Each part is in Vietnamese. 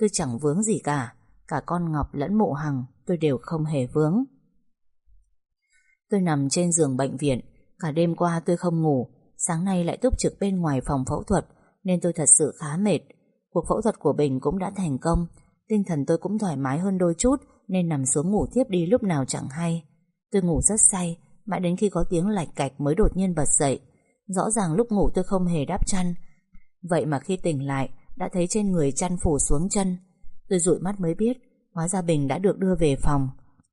tôi chẳng vướng gì cả. Cả con Ngọc lẫn mụ Hằng tôi đều không hề vướng. Tôi nằm trên giường bệnh viện. Cả đêm qua tôi không ngủ. Sáng nay lại túc trực bên ngoài phòng phẫu thuật, nên tôi thật sự khá mệt. Cuộc phẫu thuật của Bình cũng đã thành công. Tinh thần tôi cũng thoải mái hơn đôi chút, nên nằm xuống ngủ thiếp đi lúc nào chẳng hay. Tôi ngủ rất say, mãi đến khi có tiếng lạch cạch mới đột nhiên bật dậy. Rõ ràng lúc ngủ tôi không hề đắp chăn, vậy mà khi tỉnh lại đã thấy trên người chăn phủ xuống chân. Tôi dụi mắt mới biết, hóa ra Bình đã được đưa về phòng.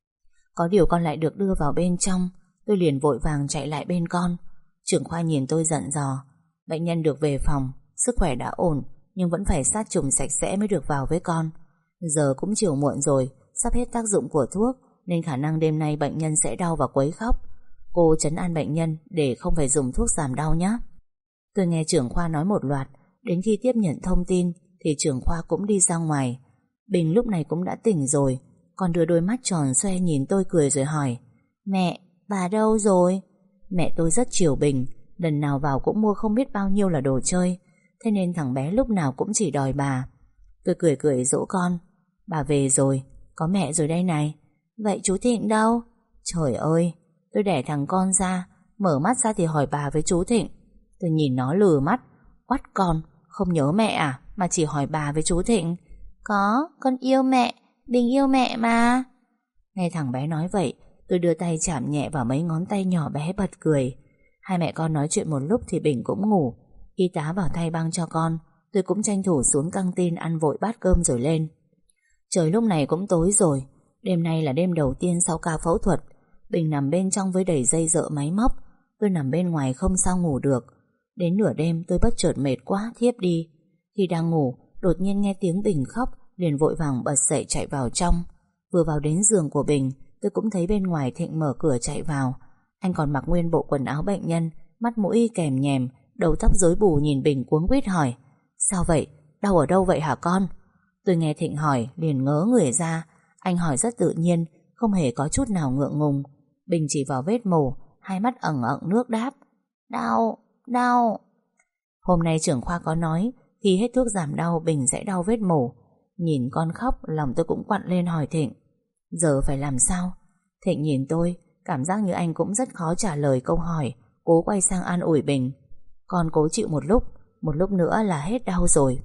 Có điều con lại được đưa vào bên trong. Tôi liền vội vàng chạy lại bên con. Trưởng khoa nhìn tôi giận dò. Bệnh nhân được về phòng, sức khỏe đã ổn, nhưng vẫn phải sát trùng sạch sẽ mới được vào với con. Giờ cũng chiều muộn rồi, sắp hết tác dụng của thuốc, nên khả năng đêm nay bệnh nhân sẽ đau và quấy khóc. Cô trấn an bệnh nhân để không phải dùng thuốc giảm đau nhé. Tôi nghe trưởng khoa nói một loạt. Đến khi tiếp nhận thông tin thì trưởng khoa cũng đi ra ngoài. Bình lúc này cũng đã tỉnh rồi. Con đưa đôi mắt tròn xoe nhìn tôi cười rồi hỏi: Mẹ, bà đâu rồi? Mẹ tôi rất chiều Bình, lần nào vào cũng mua không biết bao nhiêu là đồ chơi, thế nên thằng bé lúc nào cũng chỉ đòi bà. Tôi cười cười dỗ con: Bà về rồi, có mẹ rồi đây này. Vậy chú Thịnh đâu? Trời ơi, tôi đẻ thằng con ra, mở mắt ra thì hỏi bà với chú Thịnh. Tôi nhìn nó lừ mắt: Oắt con, không nhớ mẹ à, mà chỉ hỏi bà với chú Thịnh. Có, con yêu mẹ, Bình yêu mẹ mà. Nghe thằng bé nói vậy, tôi đưa tay chạm nhẹ vào mấy ngón tay nhỏ bé bật cười. Hai mẹ con nói chuyện một lúc thì Bình cũng ngủ. Y tá vào thay băng cho con. Tôi cũng tranh thủ xuống căng tin ăn vội bát cơm rồi lên. Trời lúc này cũng tối rồi. Đêm nay là đêm đầu tiên sau ca phẫu thuật. Bình nằm bên trong với đầy dây dợ máy móc. Tôi nằm bên ngoài không sao ngủ được. Đến nửa đêm tôi bất chợt mệt quá thiếp đi. Khi đang ngủ, đột nhiên nghe tiếng Bình khóc, liền vội vàng bật dậy chạy vào trong. Vừa vào đến giường của Bình, tôi cũng thấy bên ngoài Thịnh mở cửa chạy vào. Anh còn mặc nguyên bộ quần áo bệnh nhân, mắt mũi kèm nhèm, đầu tóc rối bù nhìn Bình cuống quýt hỏi: Sao vậy? Đau ở đâu vậy hả con? Tôi nghe Thịnh hỏi liền ngớ người ra. Anh hỏi rất tự nhiên, không hề có chút nào ngượng ngùng. Bình chỉ vào vết mổ, hai mắt ẩn ẩn nước đáp: Đau, đau. Hôm nay trưởng khoa có nói khi hết thuốc giảm đau Bình sẽ đau vết mổ. Nhìn con khóc, lòng tôi cũng quặn lên hỏi Thịnh: Giờ phải làm sao? Thịnh nhìn tôi, cảm giác như anh cũng rất khó trả lời câu hỏi, cố quay sang an ủi Bình: Con cố chịu một lúc nữa là hết đau rồi.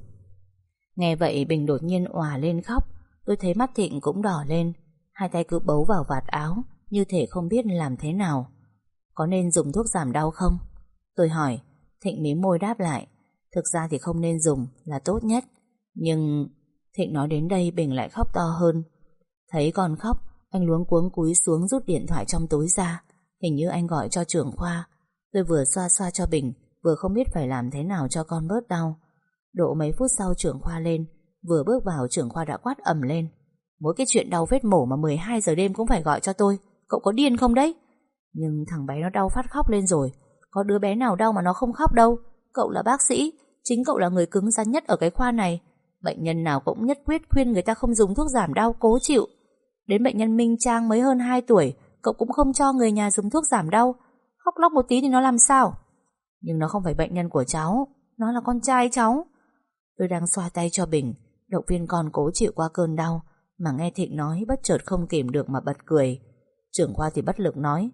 Nghe vậy Bình đột nhiên òa lên khóc. Tôi thấy mắt Thịnh cũng đỏ lên, hai tay cứ bấu vào vạt áo, như thể không biết làm thế nào. Có nên dùng thuốc giảm đau không? Tôi hỏi. Thịnh mím môi đáp lại: Thực ra thì không nên dùng là tốt nhất. Nhưng... Thịnh nói đến đây Bình lại khóc to hơn. Thấy con khóc, anh luống cuống cúi xuống rút điện thoại trong túi ra. Hình như anh gọi cho trưởng khoa. Tôi vừa xoa xoa cho Bình, vừa không biết phải làm thế nào cho con bớt đau. Độ mấy phút sau trưởng khoa lên. Vừa bước vào trưởng khoa đã quát ầm lên: Mỗi cái chuyện đau vết mổ mà 12 giờ đêm cũng phải gọi cho tôi, cậu có điên không đấy? Nhưng thằng bé nó đau phát khóc lên rồi. Có đứa bé nào đau mà nó không khóc đâu. Cậu là bác sĩ, chính cậu là người cứng rắn nhất ở cái khoa này. Bệnh nhân nào cũng nhất quyết khuyên người ta không dùng thuốc giảm đau, cố chịu. Đến bệnh nhân Minh Trang mới hơn 2 tuổi, cậu cũng không cho người nhà dùng thuốc giảm đau. Khóc lóc một tí thì nó làm sao? Nhưng nó không phải bệnh nhân của cháu, nó là con trai cháu. Tôi đang xoa tay cho Bình, động viên con cố chịu qua cơn đau, mà nghe Thịnh nói bất chợt không kìm được mà bật cười. Trưởng khoa thì bất lực nói: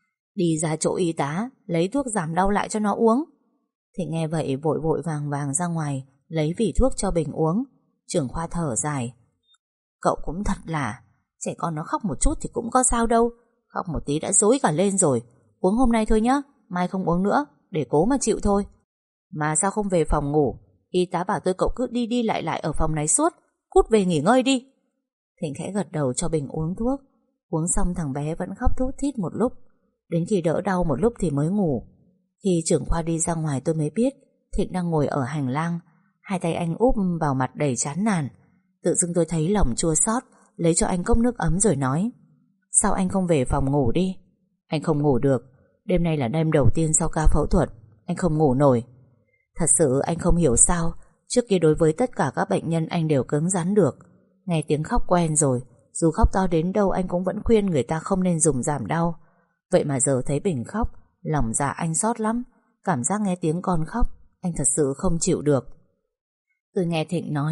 Đi ra chỗ y tá, lấy thuốc giảm đau lại cho nó uống. Thịnh nghe vậy vội vội vàng vàng ra ngoài lấy vỉ thuốc cho Bình uống. Trưởng khoa thở dài: Cậu cũng thật là, trẻ con nó khóc một chút thì cũng có sao đâu, khóc một tí đã rối cả lên rồi. Uống hôm nay thôi nhá, mai không uống nữa, để cố mà chịu thôi. Mà sao không về phòng ngủ? Y tá bảo tôi cậu cứ đi đi lại lại ở phòng này suốt, cút về nghỉ ngơi đi. Thịnh khẽ gật đầu cho Bình uống thuốc. Uống xong thằng bé vẫn khóc thút thít một lúc, đến khi đỡ đau một lúc thì mới ngủ. Khi trưởng khoa đi ra ngoài tôi mới biết Thịnh đang ngồi ở hành lang, hai tay anh úp vào mặt đầy chán nản. Tự dưng tôi thấy lòng chua xót, lấy cho anh cốc nước ấm rồi nói: Sao anh không về phòng ngủ đi? Anh không ngủ được, đêm nay là đêm đầu tiên sau ca phẫu thuật, anh không ngủ nổi. Thật sự anh không hiểu sao trước kia đối với tất cả các bệnh nhân anh đều cứng rắn được. Nghe tiếng khóc quen rồi, dù khóc to đến đâu anh cũng vẫn khuyên người ta không nên dùng giảm đau. Vậy mà giờ thấy Bình khóc, lòng dạ anh xót lắm. Cảm giác nghe tiếng con khóc, anh thật sự không chịu được. Tôi nghe Thịnh nói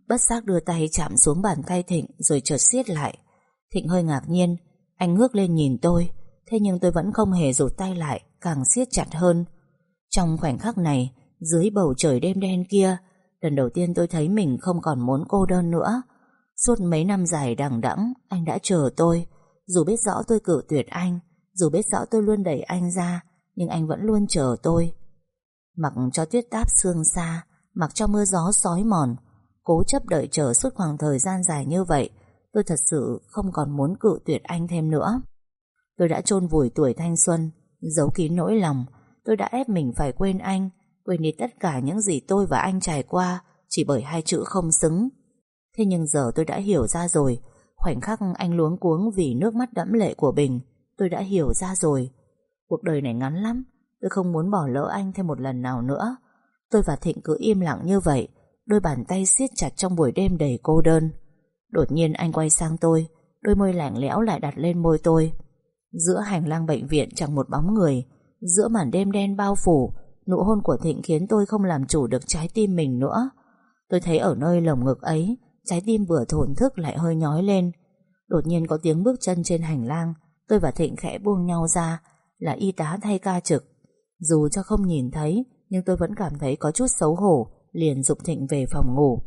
bất giác đưa tay chạm xuống bàn tay Thịnh rồi chợt siết lại. Thịnh hơi ngạc nhiên, anh ngước lên nhìn tôi, thế nhưng tôi vẫn không hề rụt tay lại, càng siết chặt hơn. Trong khoảnh khắc này, dưới bầu trời đêm đen kia, lần đầu tiên tôi thấy mình không còn muốn cô đơn nữa. Suốt mấy năm dài đằng đẵng, anh đã chờ tôi. Dù biết rõ tôi cự tuyệt anh, dù biết rõ tôi luôn đẩy anh ra, nhưng anh vẫn luôn chờ tôi. Mặc cho tuyết táp sương xa, mặc cho mưa gió xói mòn, cố chấp đợi chờ suốt khoảng thời gian dài như vậy, tôi thật sự không còn muốn cự tuyệt anh thêm nữa. Tôi đã chôn vùi tuổi thanh xuân, giấu kín nỗi lòng. Tôi đã ép mình phải quên anh, quên đi tất cả những gì tôi và anh trải qua, chỉ bởi hai chữ không xứng. Thế nhưng giờ tôi đã hiểu ra rồi. Khoảnh khắc anh luống cuống vì nước mắt đẫm lệ của Bình, tôi đã hiểu ra rồi. Cuộc đời này ngắn lắm, tôi không muốn bỏ lỡ anh thêm một lần nào nữa. Tôi và Thịnh cứ im lặng như vậy, đôi bàn tay siết chặt trong buổi đêm đầy cô đơn. Đột nhiên anh quay sang tôi, đôi môi lạnh lẽo lại đặt lên môi tôi. Giữa hành lang bệnh viện chẳng một bóng người, giữa màn đêm đen bao phủ, nụ hôn của Thịnh khiến tôi không làm chủ được trái tim mình nữa. Tôi thấy ở nơi lồng ngực ấy, trái tim vừa thổn thức lại hơi nhói lên. Đột nhiên có tiếng bước chân trên hành lang. Tôi và Thịnh khẽ buông nhau ra, là y tá thay ca trực. Dù cho không nhìn thấy, nhưng tôi vẫn cảm thấy có chút xấu hổ, liền giục Thịnh về phòng ngủ.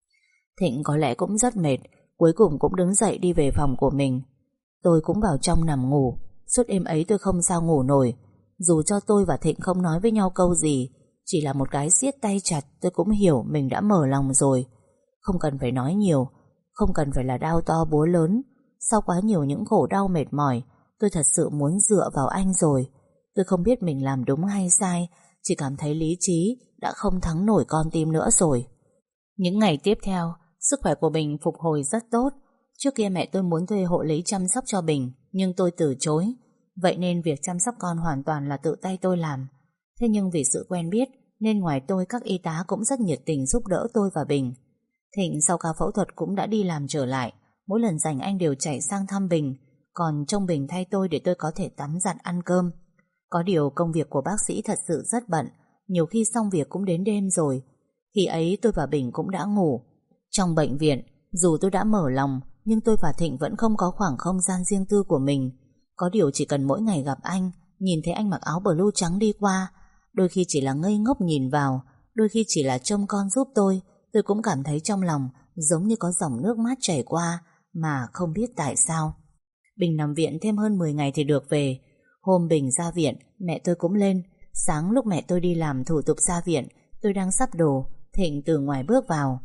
Thịnh có lẽ cũng rất mệt, cuối cùng cũng đứng dậy đi về phòng của mình. Tôi cũng vào trong nằm ngủ. Suốt đêm ấy tôi không sao ngủ nổi. Dù cho tôi và Thịnh không nói với nhau câu gì, chỉ là một cái siết tay chặt, tôi cũng hiểu mình đã mở lòng rồi. Không cần phải nói nhiều, không cần phải là đao to búa lớn. Sau quá nhiều những khổ đau mệt mỏi, tôi thật sự muốn dựa vào anh rồi. Tôi không biết mình làm đúng hay sai, chỉ cảm thấy lý trí đã không thắng nổi con tim nữa rồi. Những ngày tiếp theo, sức khỏe của Bình phục hồi rất tốt. Trước kia mẹ tôi muốn thuê hộ lý chăm sóc cho Bình, nhưng tôi từ chối. Vậy nên việc chăm sóc con hoàn toàn là tự tay tôi làm. Thế nhưng vì sự quen biết, nên ngoài tôi các y tá cũng rất nhiệt tình giúp đỡ tôi và Bình. Thịnh sau ca phẫu thuật cũng đã đi làm trở lại. Mỗi lần rảnh anh đều chạy sang thăm Bình, còn trông Bình thay tôi để tôi có thể tắm giặt ăn cơm. Có điều công việc của bác sĩ thật sự rất bận, nhiều khi xong việc cũng đến đêm rồi. Khi ấy tôi và Bình cũng đã ngủ. Trong bệnh viện, dù tôi đã mở lòng, nhưng tôi và Thịnh vẫn không có khoảng không gian riêng tư của mình. Có điều chỉ cần mỗi ngày gặp anh, nhìn thấy anh mặc áo blue trắng đi qua, đôi khi chỉ là ngây ngốc nhìn vào, đôi khi chỉ là trông con giúp tôi cũng cảm thấy trong lòng giống như có dòng nước mát chảy qua, mà không biết tại sao. Bình nằm viện thêm hơn 10 ngày thì được về. Hôm Bình ra viện, mẹ tôi cũng lên. Sáng lúc mẹ tôi đi làm thủ tục ra viện, tôi đang sắp đồ, Thịnh từ ngoài bước vào.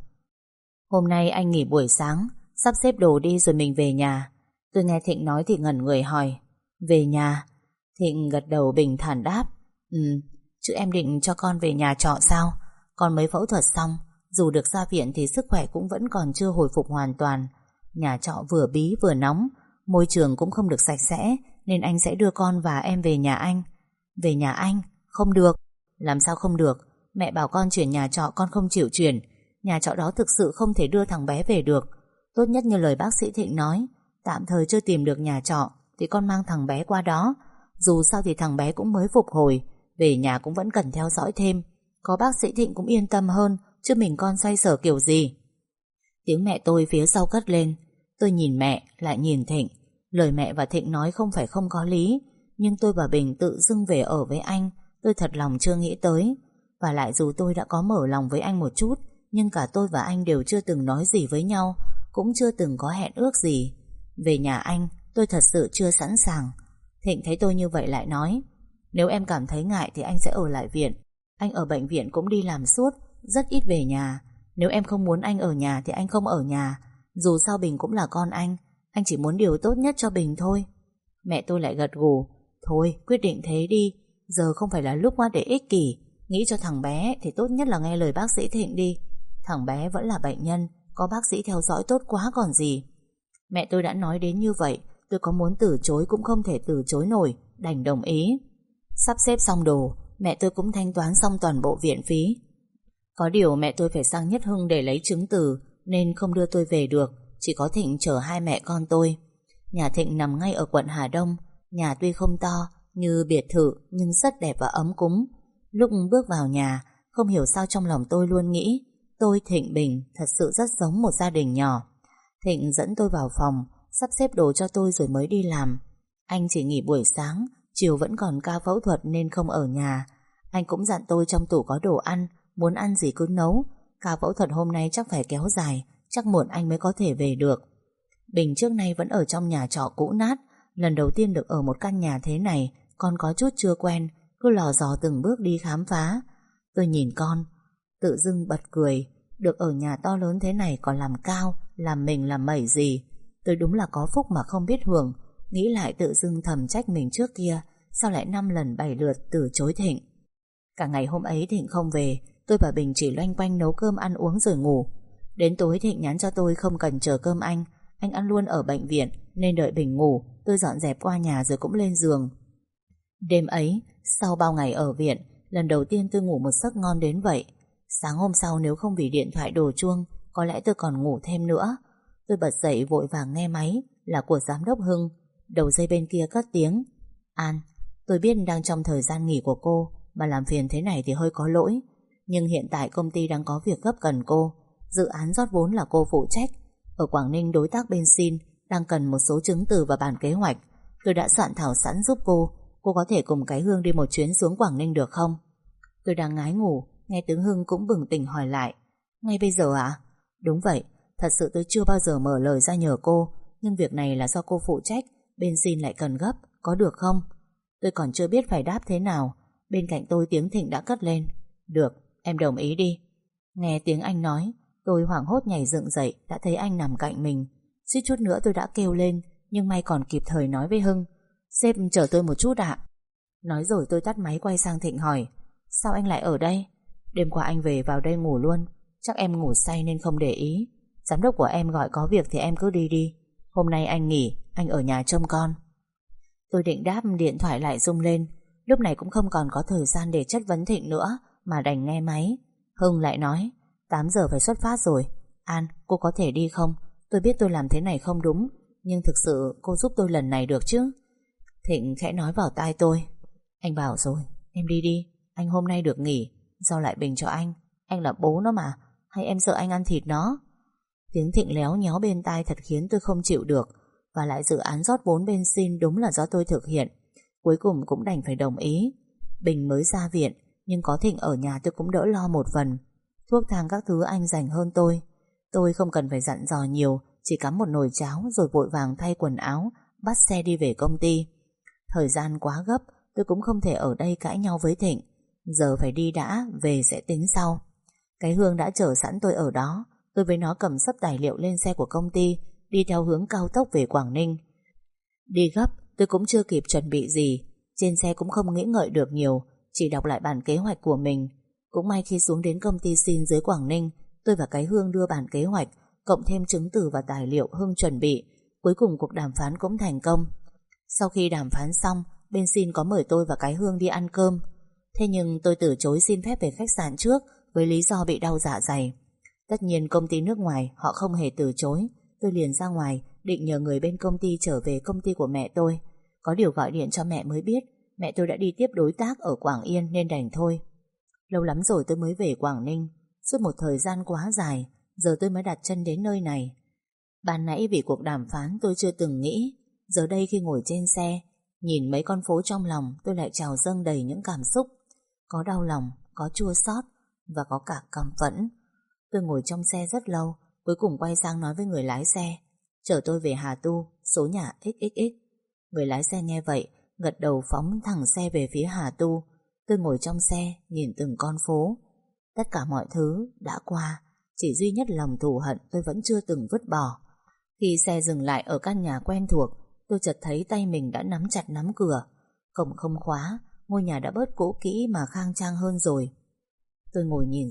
Hôm nay anh nghỉ buổi sáng, sắp xếp đồ đi rồi mình về nhà. Tôi nghe Thịnh nói thì ngẩn người hỏi, về nhà? Thịnh gật đầu bình thản đáp, chứ em định cho con về nhà trọ sao? Con mới phẫu thuật xong, dù được ra viện thì sức khỏe cũng vẫn còn chưa hồi phục hoàn toàn. Nhà trọ vừa bí vừa nóng, môi trường cũng không được sạch sẽ, nên anh sẽ đưa con và em về nhà anh. Về nhà anh? Không được. Làm sao không được? Mẹ bảo con chuyển nhà trọ con không chịu chuyển. Nhà trọ đó thực sự không thể đưa thằng bé về được. Tốt nhất như lời bác sĩ Thịnh nói, tạm thời chưa tìm được nhà trọ thì con mang thằng bé qua đó. Dù sao thì thằng bé cũng mới phục hồi, về nhà cũng vẫn cần theo dõi thêm. Có bác sĩ Thịnh cũng yên tâm hơn, chứ mình con xoay sở kiểu gì. Tiếng mẹ tôi phía sau cất lên. Tôi nhìn mẹ, lại nhìn Thịnh. Lời mẹ và Thịnh nói không phải không có lý, nhưng tôi và Bình tự dưng về ở với anh, tôi thật lòng chưa nghĩ tới. Và lại dù tôi đã có mở lòng với anh một chút, nhưng cả tôi và anh đều chưa từng nói gì với nhau, cũng chưa từng có hẹn ước gì. Về nhà anh, tôi thật sự chưa sẵn sàng. Thịnh thấy tôi như vậy lại nói, nếu em cảm thấy ngại thì anh sẽ ở lại viện. Anh ở bệnh viện cũng đi làm suốt, rất ít về nhà. Nếu em không muốn anh ở nhà thì anh không ở nhà. Dù sao Bình cũng là con anh chỉ muốn điều tốt nhất cho Bình thôi. Mẹ tôi lại gật gù, thôi quyết định thế đi, giờ không phải là lúc để ích kỷ. Nghĩ cho thằng bé thì tốt nhất là nghe lời bác sĩ Thịnh đi. Thằng bé vẫn là bệnh nhân, có bác sĩ theo dõi tốt quá còn gì. Mẹ tôi đã nói đến như vậy, tôi có muốn từ chối cũng không thể từ chối nổi, đành đồng ý. Sắp xếp xong đồ, mẹ tôi cũng thanh toán xong toàn bộ viện phí. Có điều mẹ tôi phải sang Nhất Hưng để lấy chứng từ, nên không đưa tôi về được, chỉ có Thịnh chở hai mẹ con tôi. Nhà Thịnh nằm ngay ở quận Hà Đông. Nhà tuy không to như biệt thự, nhưng rất đẹp và ấm cúng. Lúc bước vào nhà, không hiểu sao trong lòng tôi luôn nghĩ Tôi, Thịnh, Bình thật sự rất giống một gia đình nhỏ. Thịnh dẫn tôi vào phòng, sắp xếp đồ cho tôi rồi mới đi làm. Anh chỉ nghỉ buổi sáng, chiều vẫn còn ca phẫu thuật nên không ở nhà. Anh cũng dặn tôi trong tủ có đồ ăn, muốn ăn gì cứ nấu. Ca phẫu thuật hôm nay chắc phải kéo dài, chắc muộn anh mới có thể về được. Bình trước nay vẫn ở trong nhà trọ cũ nát, lần đầu tiên được ở một căn nhà thế này, con có chút chưa quen, cứ lò dò từng bước đi khám phá. Tôi nhìn con, tự dưng bật cười, được ở nhà to lớn thế này còn làm cao, làm mình làm mẩy gì. Tôi đúng là có phúc mà không biết hưởng. Nghĩ lại tự dưng thầm trách mình trước kia, sao lại 5 lần 7 lượt từ chối Thịnh. Cả ngày hôm ấy Thịnh không về, tôi và Bình chỉ loanh quanh nấu cơm ăn uống rồi ngủ. Đến tối Thịnh nhắn cho tôi không cần chờ cơm anh ăn luôn ở bệnh viện, nên đợi Bình ngủ, tôi dọn dẹp qua nhà rồi cũng lên giường. Đêm ấy, sau bao ngày ở viện, lần đầu tiên tôi ngủ một giấc ngon đến vậy. Sáng hôm sau nếu không vì điện thoại đổ chuông, có lẽ tôi còn ngủ thêm nữa. Tôi bật dậy vội vàng nghe máy, là của giám đốc Hưng. Đầu dây bên kia cất tiếng: An, tôi biết đang trong thời gian nghỉ của cô, mà làm phiền thế này thì hơi có lỗi. Nhưng hiện tại công ty đang có việc gấp cần cô. Dự án rót vốn là cô phụ trách. Ở Quảng Ninh đối tác bên Sin đang cần một số chứng từ và bản kế hoạch. Tôi đã soạn thảo sẵn giúp cô. Cô có thể cùng cái Hương đi một chuyến xuống Quảng Ninh được không? Tôi đang ngái ngủ, nghe tiếng Hưng cũng bừng tỉnh hỏi lại: Ngay bây giờ ạ? Đúng vậy, thật sự tôi chưa bao giờ mở lời ra nhờ cô, nhưng việc này là do cô phụ trách, bên Sin lại cần gấp, có được không? Tôi còn chưa biết phải đáp thế nào. Bên cạnh tôi tiếng Thịnh đã cất lên: Được, em đồng ý đi. Nghe tiếng anh nói, tôi hoảng hốt nhảy dựng dậy, đã thấy anh nằm cạnh mình. Suýt chút nữa tôi đã kêu lên, nhưng may còn kịp thời nói với Hưng: Sếp chờ tôi một chút ạ. Nói rồi tôi tắt máy quay sang Thịnh hỏi: Sao anh lại ở đây? Đêm qua anh về vào đây ngủ luôn. Chắc em ngủ say nên không để ý. Giám đốc của em gọi có việc thì em cứ đi đi. Hôm nay anh nghỉ, anh ở nhà trông con. Tôi định đáp, điện thoại lại rung lên. Lúc này cũng không còn có thời gian để chất vấn Thịnh nữa, mà đành nghe máy. Hưng lại nói: 8 giờ phải xuất phát rồi. An, cô có thể đi không? Tôi biết tôi làm thế này không đúng, nhưng thực sự cô giúp tôi lần này được chứ? Thịnh khẽ nói vào tai tôi: Anh bảo rồi, em đi đi. Anh hôm nay được nghỉ, giao lại Bình cho anh. Anh là bố nó mà, hay em sợ anh ăn thịt nó? Tiếng Thịnh léo nhéo bên tai thật khiến tôi không chịu được. Và lại dự án rót vốn bên Sin đúng là do tôi thực hiện. Cuối cùng cũng đành phải đồng ý. Bình mới ra viện, nhưng có Thịnh ở nhà tôi cũng đỡ lo một phần. Thuốc thang các thứ anh dành hơn tôi. Tôi không cần phải dặn dò nhiều, chỉ cắm một nồi cháo rồi vội vàng thay quần áo, bắt xe đi về công ty. Thời gian quá gấp, tôi cũng không thể ở đây cãi nhau với Thịnh. Giờ phải đi đã, về sẽ tính sau. Cái Hương đã chờ sẵn tôi ở đó. Tôi với nó cầm sấp tài liệu lên xe của công ty, đi theo hướng cao tốc về Quảng Ninh. Đi gấp, tôi cũng chưa kịp chuẩn bị gì. Trên xe cũng không nghĩ ngợi được nhiều, chỉ đọc lại bản kế hoạch của mình. Cũng may khi xuống đến công ty Sin dưới Quảng Ninh, tôi và cái Hương đưa bản kế hoạch, cộng thêm chứng từ và tài liệu Hương chuẩn bị. Cuối cùng cuộc đàm phán cũng thành công. Sau khi đàm phán xong, bên Sin có mời tôi và cái Hương đi ăn cơm. Thế nhưng tôi từ chối xin phép về khách sạn trước với lý do bị đau dạ dày. Tất nhiên công ty nước ngoài họ không hề từ chối. Tôi liền ra ngoài định nhờ người bên công ty trở về công ty của mẹ tôi. Có điều gọi điện cho mẹ mới biết mẹ tôi đã đi tiếp đối tác ở Quảng Yên nên đành thôi. Lâu lắm rồi tôi mới về Quảng Ninh. Suốt một thời gian quá dài, giờ tôi mới đặt chân đến nơi này. Ban nãy vì cuộc đàm phán tôi chưa từng nghĩ. Giờ đây khi ngồi trên xe, nhìn mấy con phố trong lòng, tôi lại trào dâng đầy những cảm xúc. Có đau lòng, có chua xót và có cả căm phẫn. Tôi ngồi trong xe rất lâu, cuối cùng quay sang nói với người lái xe: chở tôi về Hà Tu, số nhà XXX. Người lái xe nghe vậy, gật đầu phóng thẳng xe về phía Hà Tu. Tôi ngồi trong xe, nhìn từng con phố. Tất cả mọi thứ đã qua, chỉ duy nhất lòng thù hận tôi vẫn chưa từng vứt bỏ. Khi xe dừng lại ở căn nhà quen thuộc, tôi chợt thấy tay mình đã nắm chặt nắm cửa. Cổng không khóa, ngôi nhà đã bớt cũ kỹ mà khang trang hơn rồi. Tôi ngồi nhìn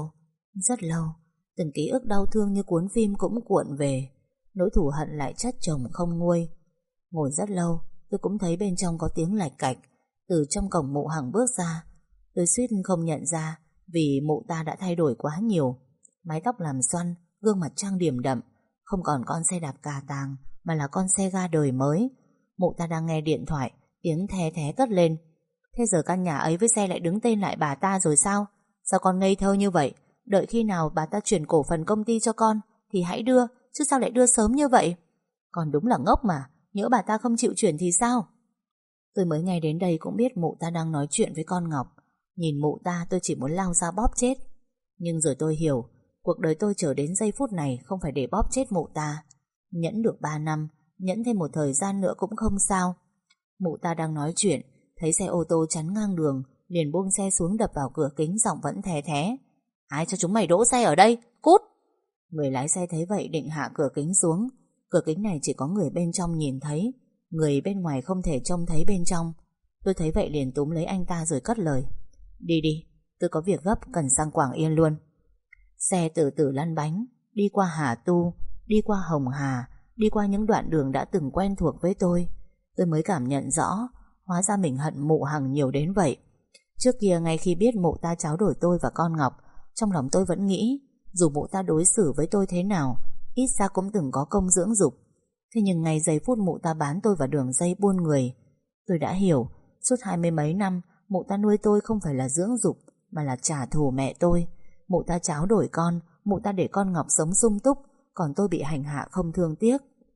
rất lâu. Từng ký ức đau thương như cuốn phim cũng cuộn về. Nỗi thù hận lại chất chồng không nguôi. Ngồi rất lâu, tôi cũng thấy bên trong có tiếng lạch cạch. Từ trong cổng mụ Hằng bước ra. Tôi suýt không nhận ra, vì mụ ta đã thay đổi quá nhiều. Mái tóc làm xoăn, gương mặt trang điểm đậm, không còn con xe đạp cà tàng, mà là con xe ga đời mới. Mụ ta đang nghe điện thoại, tiếng the thé cất lên: thế giờ căn nhà ấy với xe lại đứng tên lại bà ta rồi sao? Sao con ngây thơ như vậy? Đợi khi nào bà ta chuyển cổ phần công ty cho con thì hãy đưa, chứ sao lại đưa sớm như vậy? Con đúng là ngốc mà, nhỡ bà ta không chịu chuyển thì sao? Tôi mới nghe đến đây cũng biết mụ ta đang nói chuyện với con Ngọc. Nhìn mụ ta tôi chỉ muốn lao ra bóp chết. Nhưng rồi tôi hiểu, cuộc đời tôi chờ đến giây phút này không phải để bóp chết mụ ta. Nhẫn được 3 năm, nhẫn thêm một thời gian nữa cũng không sao. Mụ ta đang nói chuyện, thấy xe ô tô chắn ngang đường, liền buông xe xuống đập vào cửa kính, giọng vẫn thè thé: ai cho chúng mày đỗ xe ở đây, cút! Người lái xe thấy vậy định hạ cửa kính xuống. Cửa kính này chỉ có người bên trong nhìn thấy, người bên ngoài không thể trông thấy bên trong. Tôi thấy vậy liền túm lấy anh ta rồi cất lời: đi đi, tôi có việc gấp cần sang Quảng Yên luôn. Xe từ từ lăn bánh, đi qua Hà Tu, đi qua Hồng Hà, đi qua những đoạn đường đã từng quen thuộc với tôi. Tôi mới cảm nhận rõ, hóa ra mình hận mụ Hằng nhiều đến vậy. Trước kia ngay khi biết mụ ta tráo đổi tôi và con Ngọc, trong lòng tôi vẫn nghĩ dù mụ ta đối xử với tôi thế nào, ít ra cũng từng có công dưỡng dục. Thế nhưng ngay giây phút mụ ta bán tôi vào đường dây buôn người, tôi đã hiểu suốt 20 mấy năm mụ ta nuôi tôi không phải là dưỡng dục, mà là trả thù mẹ tôi. Mụ ta tráo đổi con, mụ ta để con Ngọc sống sung túc, còn tôi bị hành hạ không thương tiếc.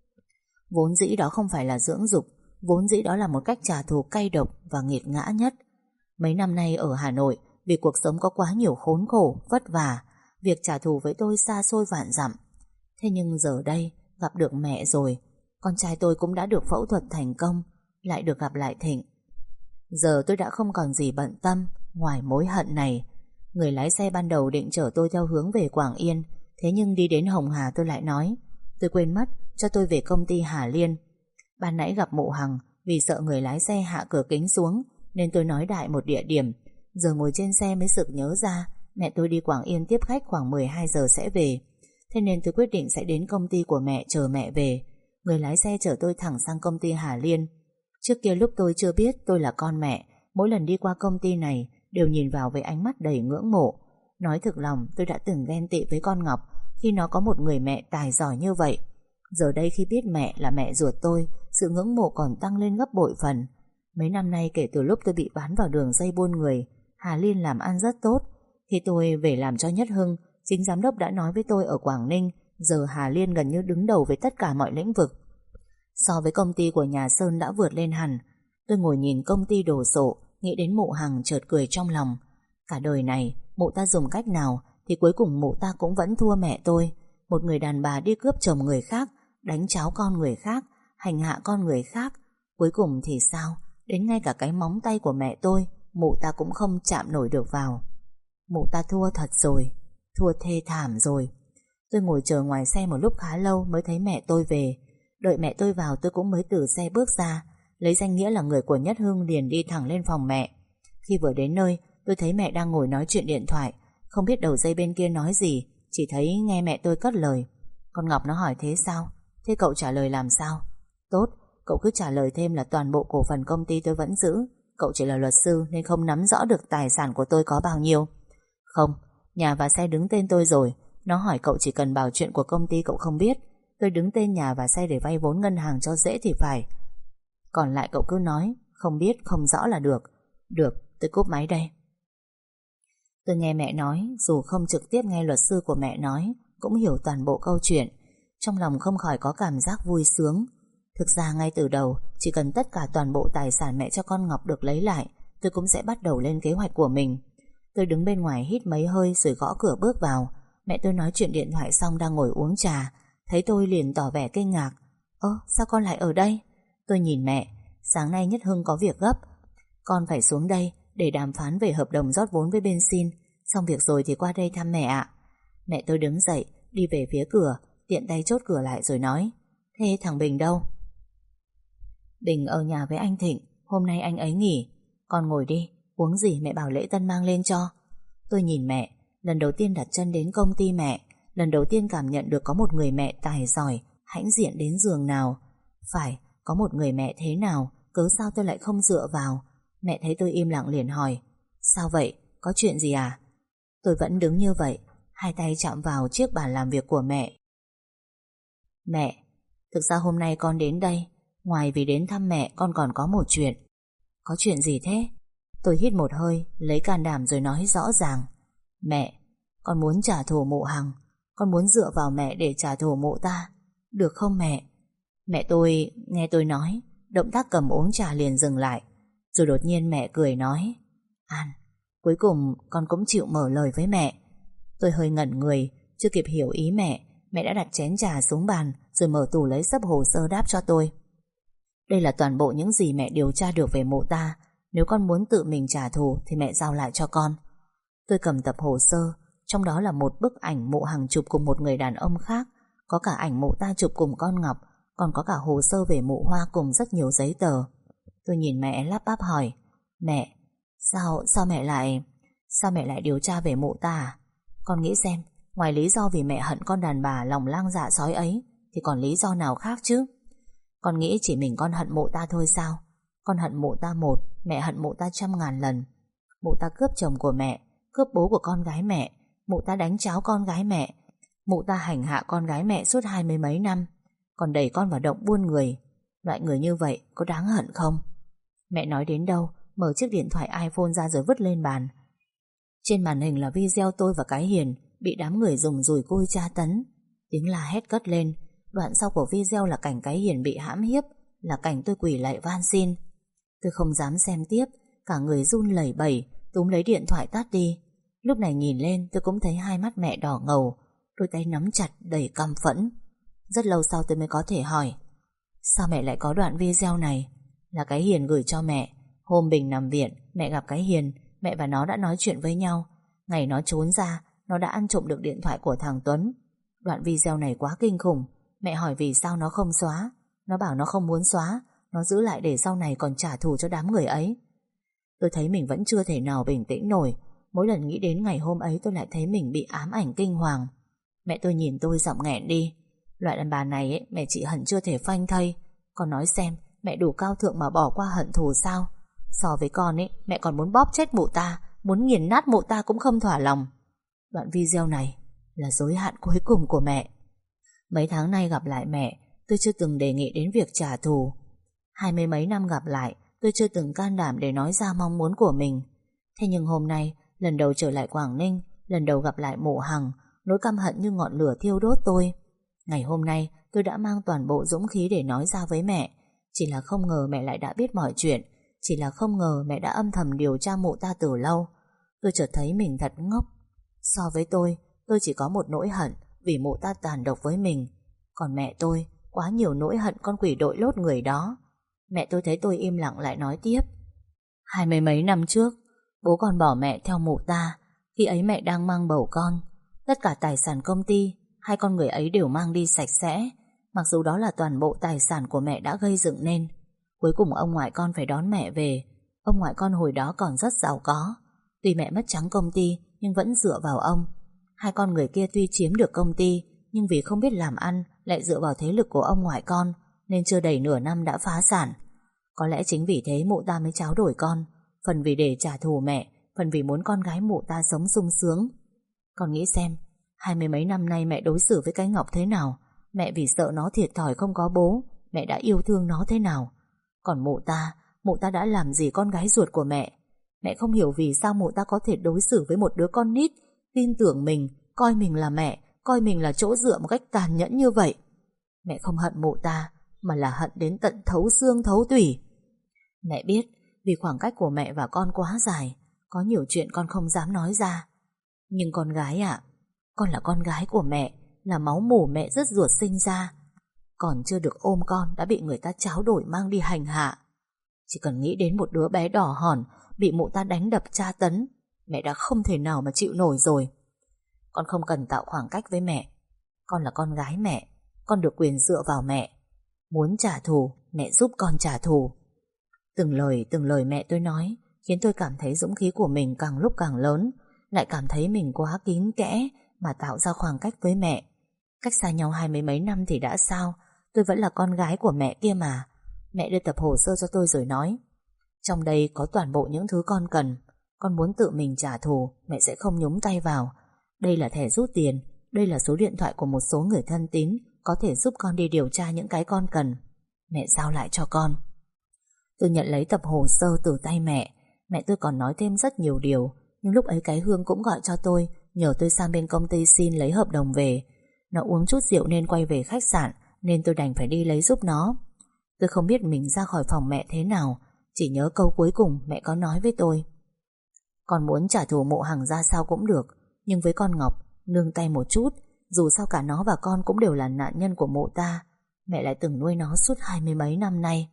Vốn dĩ đó không phải là dưỡng dục, vốn dĩ đó là một cách trả thù cay độc và nghiệt ngã nhất. Mấy năm nay ở Hà Nội, vì cuộc sống có quá nhiều khốn khổ, vất vả, việc trả thù với tôi xa xôi vạn dặm. Thế nhưng giờ đây, gặp được mẹ rồi, con trai tôi cũng đã được phẫu thuật thành công, lại được gặp lại Thịnh. Giờ tôi đã không còn gì bận tâm ngoài mối hận này. Người lái xe ban đầu định chở tôi theo hướng về Quảng Yên, thế nhưng đi đến Hồng Hà tôi lại nói tôi quên mất cho tôi về công ty Hà Liên. Ban nãy gặp mụ Hằng, vì sợ người lái xe hạ cửa kính xuống nên tôi nói đại một địa điểm. Giờ ngồi trên xe mới sực nhớ ra mẹ tôi đi Quảng Yên tiếp khách khoảng 12 giờ sẽ về. Thế nên tôi quyết định sẽ đến công ty của mẹ chờ mẹ về. Người lái xe chở tôi thẳng sang công ty Hà Liên. Trước kia lúc tôi chưa biết tôi là con mẹ, mỗi lần đi qua công ty này đều nhìn vào với ánh mắt đầy ngưỡng mộ. Nói thực lòng tôi đã từng ghen tị với con Ngọc khi nó có một người mẹ tài giỏi như vậy. Giờ đây khi biết mẹ là mẹ ruột tôi, sự ngưỡng mộ còn tăng lên gấp bội phần. Mấy năm nay kể từ lúc tôi bị bán vào đường dây buôn người, Hà Liên làm ăn rất tốt. Khi tôi về làm cho Nhất Hưng, chính giám đốc đã nói với tôi ở Quảng Ninh, giờ Hà Liên gần như đứng đầu với tất cả mọi lĩnh vực. So với công ty của nhà Sơn đã vượt lên hẳn. Tôi ngồi nhìn công ty đồ sộ, nghĩ đến mụ Hằng chợt cười trong lòng. Cả đời này mụ ta dùng cách nào thì cuối cùng mụ ta cũng vẫn thua mẹ tôi. Một người đàn bà đi cướp chồng người khác, đánh cháo con người khác, hành hạ con người khác. Cuối cùng thì sao? Đến ngay cả cái móng tay của mẹ tôi mụ ta cũng không chạm nổi được vào. Mụ ta thua thật rồi, thua thê thảm rồi. Tôi ngồi chờ ngoài xe một lúc khá lâu mới thấy mẹ tôi về. Đợi mẹ tôi vào tôi cũng mới từ xe bước ra, lấy danh nghĩa là người của Nhất Hưng liền đi thẳng lên phòng mẹ. Khi vừa đến nơi tôi thấy mẹ đang ngồi nói chuyện điện thoại. Không biết đầu dây bên kia nói gì, chỉ thấy nghe mẹ tôi cất lời: con Ngọc nó hỏi thế sao? Thế cậu trả lời làm sao? Tốt, cậu cứ trả lời thêm là toàn bộ cổ phần công ty tôi vẫn giữ. Cậu chỉ là luật sư nên không nắm rõ được tài sản của tôi có bao nhiêu. Không, nhà và xe đứng tên tôi rồi. Nó hỏi cậu chỉ cần bảo chuyện của công ty cậu không biết. Tôi đứng tên nhà và xe để vay vốn ngân hàng cho dễ thì phải. Còn lại cậu cứ nói không biết không rõ là được. Được, tôi cúp máy đây. Tôi nghe mẹ nói, dù không trực tiếp nghe luật sư của mẹ nói, cũng hiểu toàn bộ câu chuyện. Trong lòng không khỏi có cảm giác vui sướng. Thực ra ngay từ đầu, chỉ cần tất cả toàn bộ tài sản mẹ cho con Ngọc được lấy lại, tôi cũng sẽ bắt đầu lên kế hoạch của mình. Tôi đứng bên ngoài hít mấy hơi rồi gõ cửa bước vào. Mẹ tôi nói chuyện điện thoại xong đang ngồi uống trà, thấy tôi liền tỏ vẻ kinh ngạc. Ơ, sao con lại ở đây? Tôi nhìn mẹ. Sáng nay Nhất Hưng có việc gấp, con phải xuống đây để đàm phán về hợp đồng rót vốn với bên Sin. Xong việc rồi thì qua đây thăm mẹ ạ. Mẹ tôi đứng dậy đi về phía cửa, tiện tay chốt cửa lại rồi nói: thế thằng Bình đâu? Bình ở nhà với anh Thịnh, hôm nay anh ấy nghỉ. Con ngồi đi, uống gì mẹ bảo Lễ Tân mang lên cho. Tôi nhìn mẹ, lần đầu tiên đặt chân đến công ty mẹ, lần đầu tiên cảm nhận được có một người mẹ tài giỏi, hãnh diện đến giường nào. Phải, có một người mẹ thế nào, cớ sao tôi lại không dựa vào? Mẹ thấy tôi im lặng liền hỏi: sao vậy, có chuyện gì à? Tôi vẫn đứng như vậy, hai tay chạm vào chiếc bàn làm việc của mẹ. Mẹ, thực ra hôm nay con đến đây, ngoài vì đến thăm mẹ, con còn có một chuyện. Có chuyện gì thế? Tôi hít một hơi, lấy can đảm rồi nói rõ ràng: mẹ, Con muốn trả thù mụ Hằng. Con muốn dựa vào mẹ để trả thù mụ ta. Được không mẹ? Mẹ tôi nghe tôi nói, động tác cầm uống trà liền dừng lại. Rồi đột nhiên mẹ cười nói: An, cuối cùng con cũng chịu mở lời với mẹ. Tôi hơi ngẩn người, chưa kịp hiểu ý mẹ. Mẹ đã đặt chén trà xuống bàn, rồi mở tủ lấy xấp hồ sơ đáp cho tôi. Đây là toàn bộ những gì mẹ điều tra được về mụ ta. Nếu con muốn tự mình trả thù thì mẹ giao lại cho con. Tôi cầm tập hồ sơ. Trong đó là một bức ảnh mụ Hằng chụp cùng một người đàn ông khác, có cả ảnh mụ ta chụp cùng con Ngọc, còn có cả hồ sơ về mụ Hoa cùng rất nhiều giấy tờ. Tôi nhìn mẹ lắp bắp hỏi: Mẹ, sao mẹ lại điều tra về mụ ta à? Con nghĩ xem, ngoài lý do vì mẹ hận con đàn bà lòng lang dạ sói ấy thì còn lý do nào khác chứ? Con nghĩ chỉ mình con hận mụ ta thôi sao? Con hận mụ ta một, mẹ hận mụ ta 100.000 lần. Mụ ta cướp chồng của mẹ, cướp bố của con gái mẹ. Mụ ta đánh tráo con gái mẹ. Mụ ta hành hạ con gái mẹ suốt 20 mấy năm, còn đẩy con vào động buôn người. Loại người như vậy có đáng hận không? Mẹ nói đến đâu, mở chiếc điện thoại iPhone ra rồi vứt lên bàn. Trên màn hình là video tôi và cái Hiền bị đám người dùng dùi cui tra tấn. Tiếng la hét cất lên. Đoạn sau của video là cảnh cái Hiền bị hãm hiếp, là cảnh tôi quỳ lại van xin. Tôi không dám xem tiếp, cả người run lẩy bẩy, túm lấy điện thoại tắt đi. Lúc này nhìn lên tôi cũng thấy hai mắt mẹ đỏ ngầu, đôi tay nắm chặt đầy căm phẫn. Rất lâu sau tôi mới có thể hỏi: Sao mẹ lại có đoạn video này? Là cái Hiền gửi cho mẹ. Hôm Bình nằm viện, mẹ gặp cái Hiền, mẹ và nó đã nói chuyện với nhau. Ngày nó trốn ra, nó đã ăn trộm được điện thoại của thằng Tuấn. Đoạn video này quá kinh khủng. Mẹ hỏi vì sao nó không xóa. Nó bảo nó không muốn xóa, nó giữ lại để sau này còn trả thù cho đám người ấy. Tôi thấy mình vẫn chưa thể nào bình tĩnh nổi. Mỗi lần nghĩ đến ngày hôm ấy tôi lại thấy mình bị ám ảnh kinh hoàng. Mẹ tôi nhìn tôi giọng nghẹn đi: Loại đàn bà này ấy, mẹ chị hận chưa thể phanh thây. Con nói xem, mẹ đủ cao thượng mà bỏ qua hận thù sao? So với con ấy, mẹ còn muốn bóp chết mụ ta, muốn nghiền nát mụ ta cũng không thỏa lòng. Đoạn video này là giới hạn cuối cùng của mẹ. Mấy tháng nay gặp lại mẹ, tôi chưa từng đề nghị đến việc trả thù. 20 mấy năm gặp lại, tôi chưa từng can đảm để nói ra mong muốn của mình. Thế nhưng hôm nay, lần đầu trở lại Quảng Ninh, lần đầu gặp lại mụ Hằng, nỗi căm hận như ngọn lửa thiêu đốt tôi. Ngày hôm nay, tôi đã mang toàn bộ dũng khí để nói ra với mẹ. Chỉ là không ngờ mẹ lại đã biết mọi chuyện. Chỉ là không ngờ mẹ đã âm thầm điều tra mụ ta từ lâu. Tôi chợt thấy mình thật ngốc. So với tôi chỉ có một nỗi hận vì mụ ta tàn độc với mình. Còn mẹ tôi, quá nhiều nỗi hận con quỷ đội lốt người đó. Mẹ tôi thấy tôi im lặng lại nói tiếp: 20 mấy năm trước, bố con bỏ mẹ theo mụ ta. Khi ấy mẹ đang mang bầu con. Tất cả tài sản công ty, hai con người ấy đều mang đi sạch sẽ. Mặc dù đó là toàn bộ tài sản của mẹ đã gây dựng nên. Cuối cùng ông ngoại con phải đón mẹ về. Ông ngoại con hồi đó còn rất giàu có. Tuy mẹ mất trắng công ty nhưng vẫn dựa vào ông. Hai con người kia tuy chiếm được công ty, nhưng vì không biết làm ăn lại dựa vào thế lực của ông ngoại con, nên chưa đầy nửa năm đã phá sản. Có lẽ chính vì thế mụ ta mới tráo đổi con. Phần vì để trả thù mẹ, phần vì muốn con gái mụ ta sống sung sướng. Con nghĩ xem, 20 mấy năm nay mẹ đối xử với cái Ngọc thế nào. Mẹ vì sợ nó thiệt thòi không có bố, mẹ đã yêu thương nó thế nào. Còn mụ ta đã làm gì con gái ruột của mẹ. Mẹ không hiểu vì sao mụ ta có thể đối xử với một đứa con nít, tin tưởng mình, coi mình là mẹ, coi mình là chỗ dựa một cách tàn nhẫn như vậy. Mẹ không hận mụ ta, mà là hận đến tận thấu xương thấu tủy. Mẹ biết, vì khoảng cách của mẹ và con quá dài, có nhiều chuyện con không dám nói ra. Nhưng con gái ạ, con là con gái của mẹ, là máu mủ mẹ rứt ruột sinh ra. Còn chưa được ôm con đã bị người ta tráo đổi mang đi hành hạ. Chỉ cần nghĩ đến một đứa bé đỏ hòn bị mụ ta đánh đập tra tấn, mẹ đã không thể nào mà chịu nổi rồi. Con không cần tạo khoảng cách với mẹ. Con là con gái mẹ, con được quyền dựa vào mẹ. Muốn trả thù, mẹ giúp con trả thù. Từng lời mẹ tôi nói khiến tôi cảm thấy dũng khí của mình càng lúc càng lớn. Lại cảm thấy mình quá kín kẽ mà tạo ra khoảng cách với mẹ. Cách xa nhau 20 mấy năm thì đã sao, tôi vẫn là con gái của mẹ kia mà. Mẹ đưa tập hồ sơ cho tôi rồi nói: Trong đây có toàn bộ những thứ con cần. Con muốn tự mình trả thù, mẹ sẽ không nhúng tay vào. Đây là thẻ rút tiền, đây là số điện thoại của một số người thân tín, có thể giúp con đi điều tra những cái con cần. Mẹ giao lại cho con. Tôi nhận lấy tập hồ sơ từ tay mẹ. Mẹ tôi còn nói thêm rất nhiều điều. Nhưng lúc ấy cái Hương cũng gọi cho tôi, nhờ tôi sang bên công ty xin lấy hợp đồng về. Nó uống chút rượu nên quay về khách sạn, nên tôi đành phải đi lấy giúp nó. Tôi không biết mình ra khỏi phòng mẹ thế nào, chỉ nhớ câu cuối cùng mẹ có nói với tôi: con muốn trả thù Mộ Hằng ra sao cũng được, nhưng với con Ngọc, nương tay một chút. Dù sao cả nó và con cũng đều là nạn nhân của mộ ta. Mẹ lại từng nuôi nó suốt 20 mấy năm nay.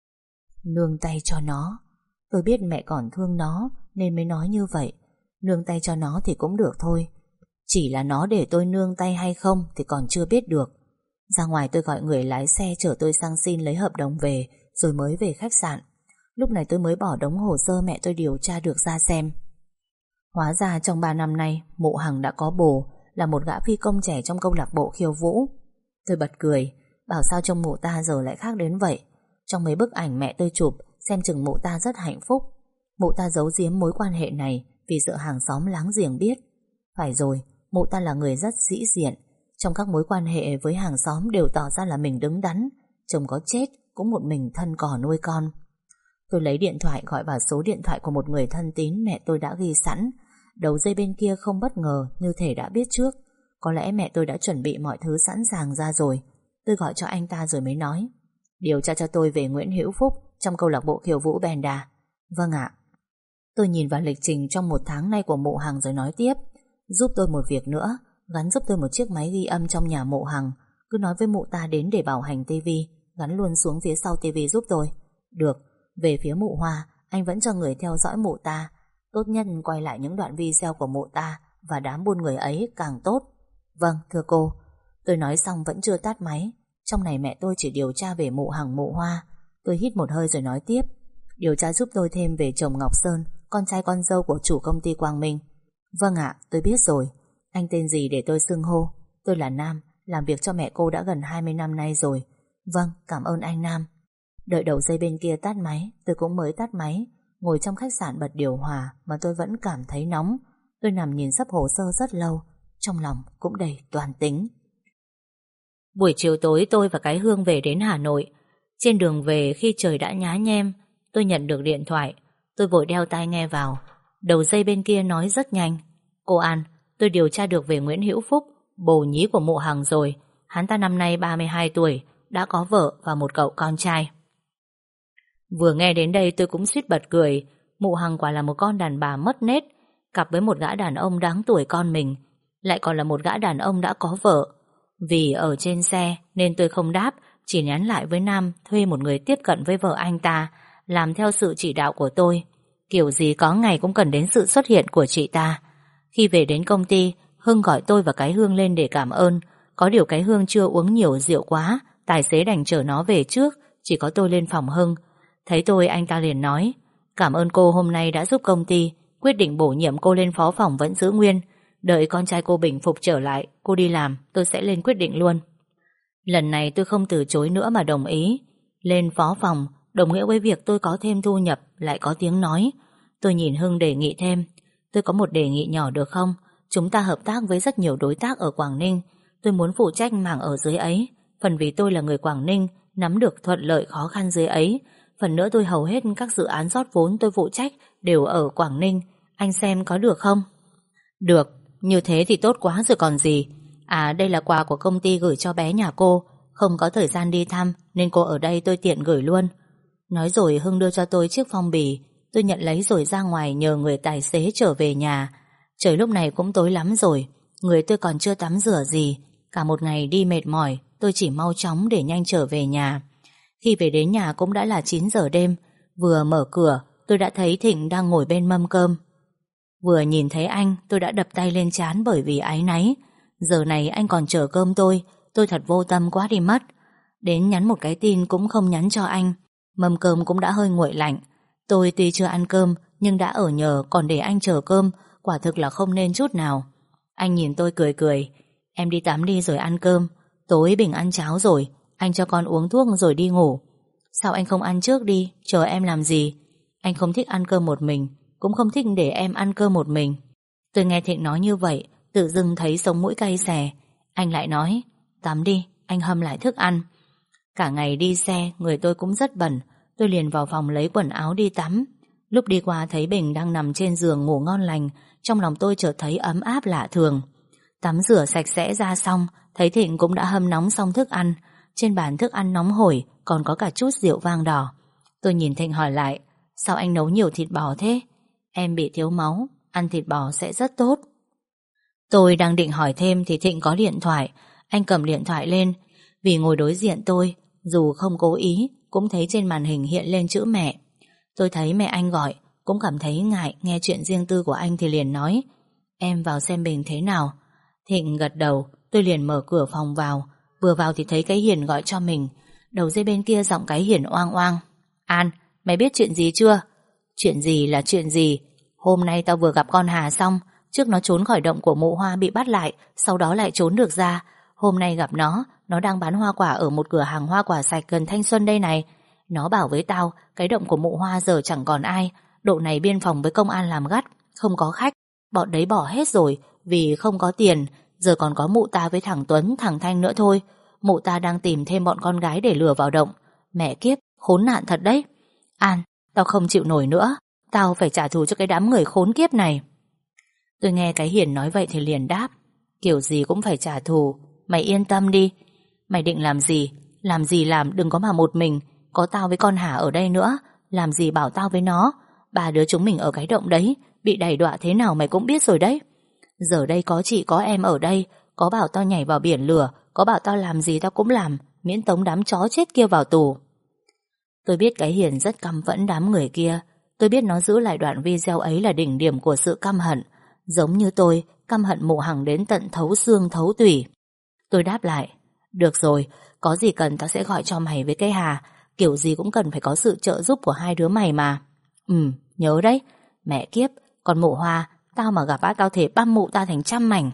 Nương tay cho nó. Tôi biết mẹ còn thương nó nên mới nói như vậy. Nương tay cho nó thì cũng được thôi. Chỉ là nó để tôi nương tay hay không thì còn chưa biết được. Ra ngoài tôi gọi người lái xe chở tôi sang xin lấy hợp đồng về, rồi mới về khách sạn. Lúc này tôi mới bỏ đống hồ sơ mẹ tôi điều tra được ra xem. Hóa ra trong 3 năm nay Mộ Hằng đã có bồ, là một gã phi công trẻ trong câu lạc bộ khiêu vũ. Tôi bật cười, bảo sao trông mụ ta giờ lại khác đến vậy. Trong mấy bức ảnh mẹ tôi chụp, xem chừng mụ ta rất hạnh phúc. Mụ ta giấu giếm mối quan hệ này vì sợ hàng xóm láng giềng biết. Phải rồi, mụ ta là người rất sĩ diện. Trong các mối quan hệ với hàng xóm đều tỏ ra là mình đứng đắn. Chồng có chết cũng một mình thân cò nuôi con. Tôi lấy điện thoại gọi vào số điện thoại của một người thân tín mẹ tôi đã ghi sẵn. Đầu dây bên kia không bất ngờ, như thể đã biết trước. Có lẽ mẹ tôi đã chuẩn bị mọi thứ sẵn sàng ra rồi. Tôi gọi cho anh ta rồi mới nói: điều tra cho tôi về Nguyễn Hữu Phúc trong câu lạc bộ khiêu vũ Benda. Vâng ạ. Tôi nhìn vào lịch trình trong 1 tháng nay của Mộ Hằng rồi nói tiếp: giúp tôi một việc nữa, gắn giúp tôi một chiếc máy ghi âm trong nhà Mộ Hằng. Cứ nói với mụ ta đến để bảo hành tivi, gắn luôn xuống phía sau tivi giúp tôi. Được. Về phía mụ Hoa, anh vẫn cho người theo dõi mụ ta. Tốt nhất quay lại những đoạn video của mụ ta và đám buôn người ấy càng tốt. Vâng, thưa cô. Tôi nói xong vẫn chưa tắt máy. Trong này mẹ tôi chỉ điều tra về mụ Hằng mụ Hoa. Tôi hít một hơi rồi nói tiếp: điều tra giúp tôi thêm về chồng Ngọc Sơn, con trai con dâu của chủ công ty Quang Minh. Vâng ạ, tôi biết rồi. Anh tên gì để tôi xưng hô? Tôi là Nam, làm việc cho mẹ cô đã gần 20 năm nay rồi. Vâng, cảm ơn anh Nam. Đợi đầu dây bên kia tắt máy, tôi cũng mới tắt máy. Ngồi trong khách sạn bật điều hòa mà tôi vẫn cảm thấy nóng. Tôi nằm nhìn sắp hồ sơ rất lâu, trong lòng cũng đầy toan tính. Buổi chiều tối tôi và cái Hương về đến Hà Nội. Trên đường về khi trời đã nhá nhem, tôi nhận được điện thoại. Tôi vội đeo tai nghe vào. Đầu dây bên kia nói rất nhanh: cô An, tôi điều tra được về Nguyễn Hữu Phúc, bồ nhí của Mộ Hằng rồi. Hắn ta năm nay 32 tuổi, đã có vợ và một cậu con trai. Vừa nghe đến đây tôi cũng suýt bật cười. Mụ Hằng quả là một con đàn bà mất nết, cặp với một gã đàn ông đáng tuổi con mình, lại còn là một gã đàn ông đã có vợ. Vì ở trên xe nên tôi không đáp, chỉ nhắn lại với Nam thuê một người tiếp cận với vợ anh ta, làm theo sự chỉ đạo của tôi. Kiểu gì có ngày cũng cần đến sự xuất hiện của chị ta. Khi về đến công ty, Hưng gọi tôi và cái Hương lên để cảm ơn. Có điều cái Hương chưa uống nhiều rượu quá, tài xế đành chở nó về trước, chỉ có tôi lên phòng Hưng. Thấy tôi anh ta liền nói: cảm ơn cô hôm nay đã giúp công ty, quyết định bổ nhiệm cô lên phó phòng vẫn giữ nguyên. Đợi con trai cô bình phục trở lại, cô đi làm, tôi sẽ lên quyết định luôn. Lần này tôi không từ chối nữa mà đồng ý. Lên phó phòng đồng nghĩa với việc tôi có thêm thu nhập, lại có tiếng nói. Tôi nhìn Hưng đề nghị thêm: tôi có một đề nghị nhỏ được không? Chúng ta hợp tác với rất nhiều đối tác ở Quảng Ninh. Tôi muốn phụ trách mảng ở dưới ấy. Phần vì tôi là người Quảng Ninh, nắm được thuận lợi khó khăn dưới ấy. Phần nữa tôi hầu hết các dự án rót vốn tôi phụ trách đều ở Quảng Ninh. Anh xem có được không? Được, như thế thì tốt quá rồi còn gì. À, đây là quà của công ty gửi cho bé nhà cô. Không có thời gian đi thăm nên cô ở đây tôi tiện gửi luôn. Nói rồi Hưng đưa cho tôi chiếc phong bì. Tôi nhận lấy rồi ra ngoài nhờ người tài xế trở về nhà. Trời lúc này cũng tối lắm rồi, người tôi còn chưa tắm rửa gì. Cả một ngày đi mệt mỏi, tôi chỉ mau chóng để nhanh trở về nhà. Khi về đến nhà cũng đã là 9 giờ đêm. Vừa mở cửa tôi đã thấy Thịnh đang ngồi bên mâm cơm. Vừa nhìn thấy anh tôi đã đập tay lên trán bởi vì áy náy. Giờ này anh còn chờ cơm tôi thật vô tâm quá đi mất. Đến nhắn một cái tin cũng không nhắn cho anh. Mâm cơm cũng đã hơi nguội lạnh. Tôi tuy chưa ăn cơm nhưng đã ở nhờ còn để anh chờ cơm, quả thực là không nên chút nào. Anh nhìn tôi cười cười: em đi tắm đi rồi ăn cơm. Tối Bình ăn cháo rồi, anh cho con uống thuốc rồi đi ngủ. Sao anh không ăn trước đi, chờ em làm gì? Anh không thích ăn cơm một mình, cũng không thích để em ăn cơm một mình. Tôi nghe Thịnh nói như vậy, tự dưng thấy sống mũi cay xè. Anh lại nói: tắm đi, anh hâm lại thức ăn. Cả ngày đi xe, người tôi cũng rất bẩn. Tôi liền vào phòng lấy quần áo đi tắm. Lúc đi qua thấy Bình đang nằm trên giường ngủ ngon lành, trong lòng tôi chợt thấy ấm áp lạ thường. Tắm rửa sạch sẽ ra xong, thấy Thịnh cũng đã hâm nóng xong thức ăn. Trên bàn thức ăn nóng hổi, còn có cả chút rượu vang đỏ. Tôi nhìn Thịnh hỏi lại, sao anh nấu nhiều thịt bò thế? Em bị thiếu máu, ăn thịt bò sẽ rất tốt. Tôi đang định hỏi thêm thì Thịnh có điện thoại. Anh cầm điện thoại lên. Vì ngồi đối diện tôi, dù không cố ý, cũng thấy trên màn hình hiện lên chữ mẹ. Tôi thấy mẹ anh gọi, cũng cảm thấy ngại nghe chuyện riêng tư của anh thì liền nói, em vào xem Bình thế nào. Thịnh gật đầu, tôi liền mở cửa phòng vào. Vừa vào thì thấy cái Hiền gọi cho mình. Đầu dây bên kia giọng cái Hiền oang oang, An, mày biết chuyện gì chưa? Chuyện gì là chuyện gì? Hôm nay tao vừa gặp con Hà xong. Trước nó trốn khỏi động của mụ Hoa bị bắt lại, sau đó lại trốn được ra. Hôm nay gặp nó đang bán hoa quả ở một cửa hàng hoa quả sạch gần Thanh Xuân đây này. Nó bảo với tao, cái động của mụ Hoa giờ chẳng còn ai. Độ này biên phòng với công an làm gắt, không có khách. Bọn đấy bỏ hết rồi, vì không có tiền. Giờ còn có mụ ta với thằng Tuấn, thằng Thanh nữa thôi. Mụ ta đang tìm thêm bọn con gái để lừa vào động. Mẹ kiếp, khốn nạn thật đấy. An, tao không chịu nổi nữa. Tao phải trả thù cho cái đám người khốn kiếp này. Tôi nghe cái Hiền nói vậy thì liền đáp, kiểu gì cũng phải trả thù. Mày yên tâm đi. Mày định làm gì? Làm gì làm, đừng có mà một mình. Có tao với con Hà ở đây nữa. Làm gì bảo tao với nó. Ba đứa chúng mình ở cái động đấy, bị đày đọa thế nào mày cũng biết rồi đấy. Giờ đây có chị có em ở đây. Có bảo tao nhảy vào biển lửa, có bảo tao làm gì tao cũng làm, miễn tống đám chó chết kia vào tù. Tôi biết cái Hiền rất căm phẫn đám người kia. Tôi biết nó giữ lại đoạn video ấy là đỉnh điểm của sự căm hận. Giống như tôi, căm hận mụ Hằng đến tận thấu xương thấu tủy. Tôi đáp lại, được rồi, có gì cần tao sẽ gọi cho mày với cái Hà. Kiểu gì cũng cần phải có sự trợ giúp của hai đứa mày mà. Nhớ đấy. Mẹ kiếp, còn mụ Hoa, tao mà gặp á tao thể băm mụ ta thành trăm mảnh.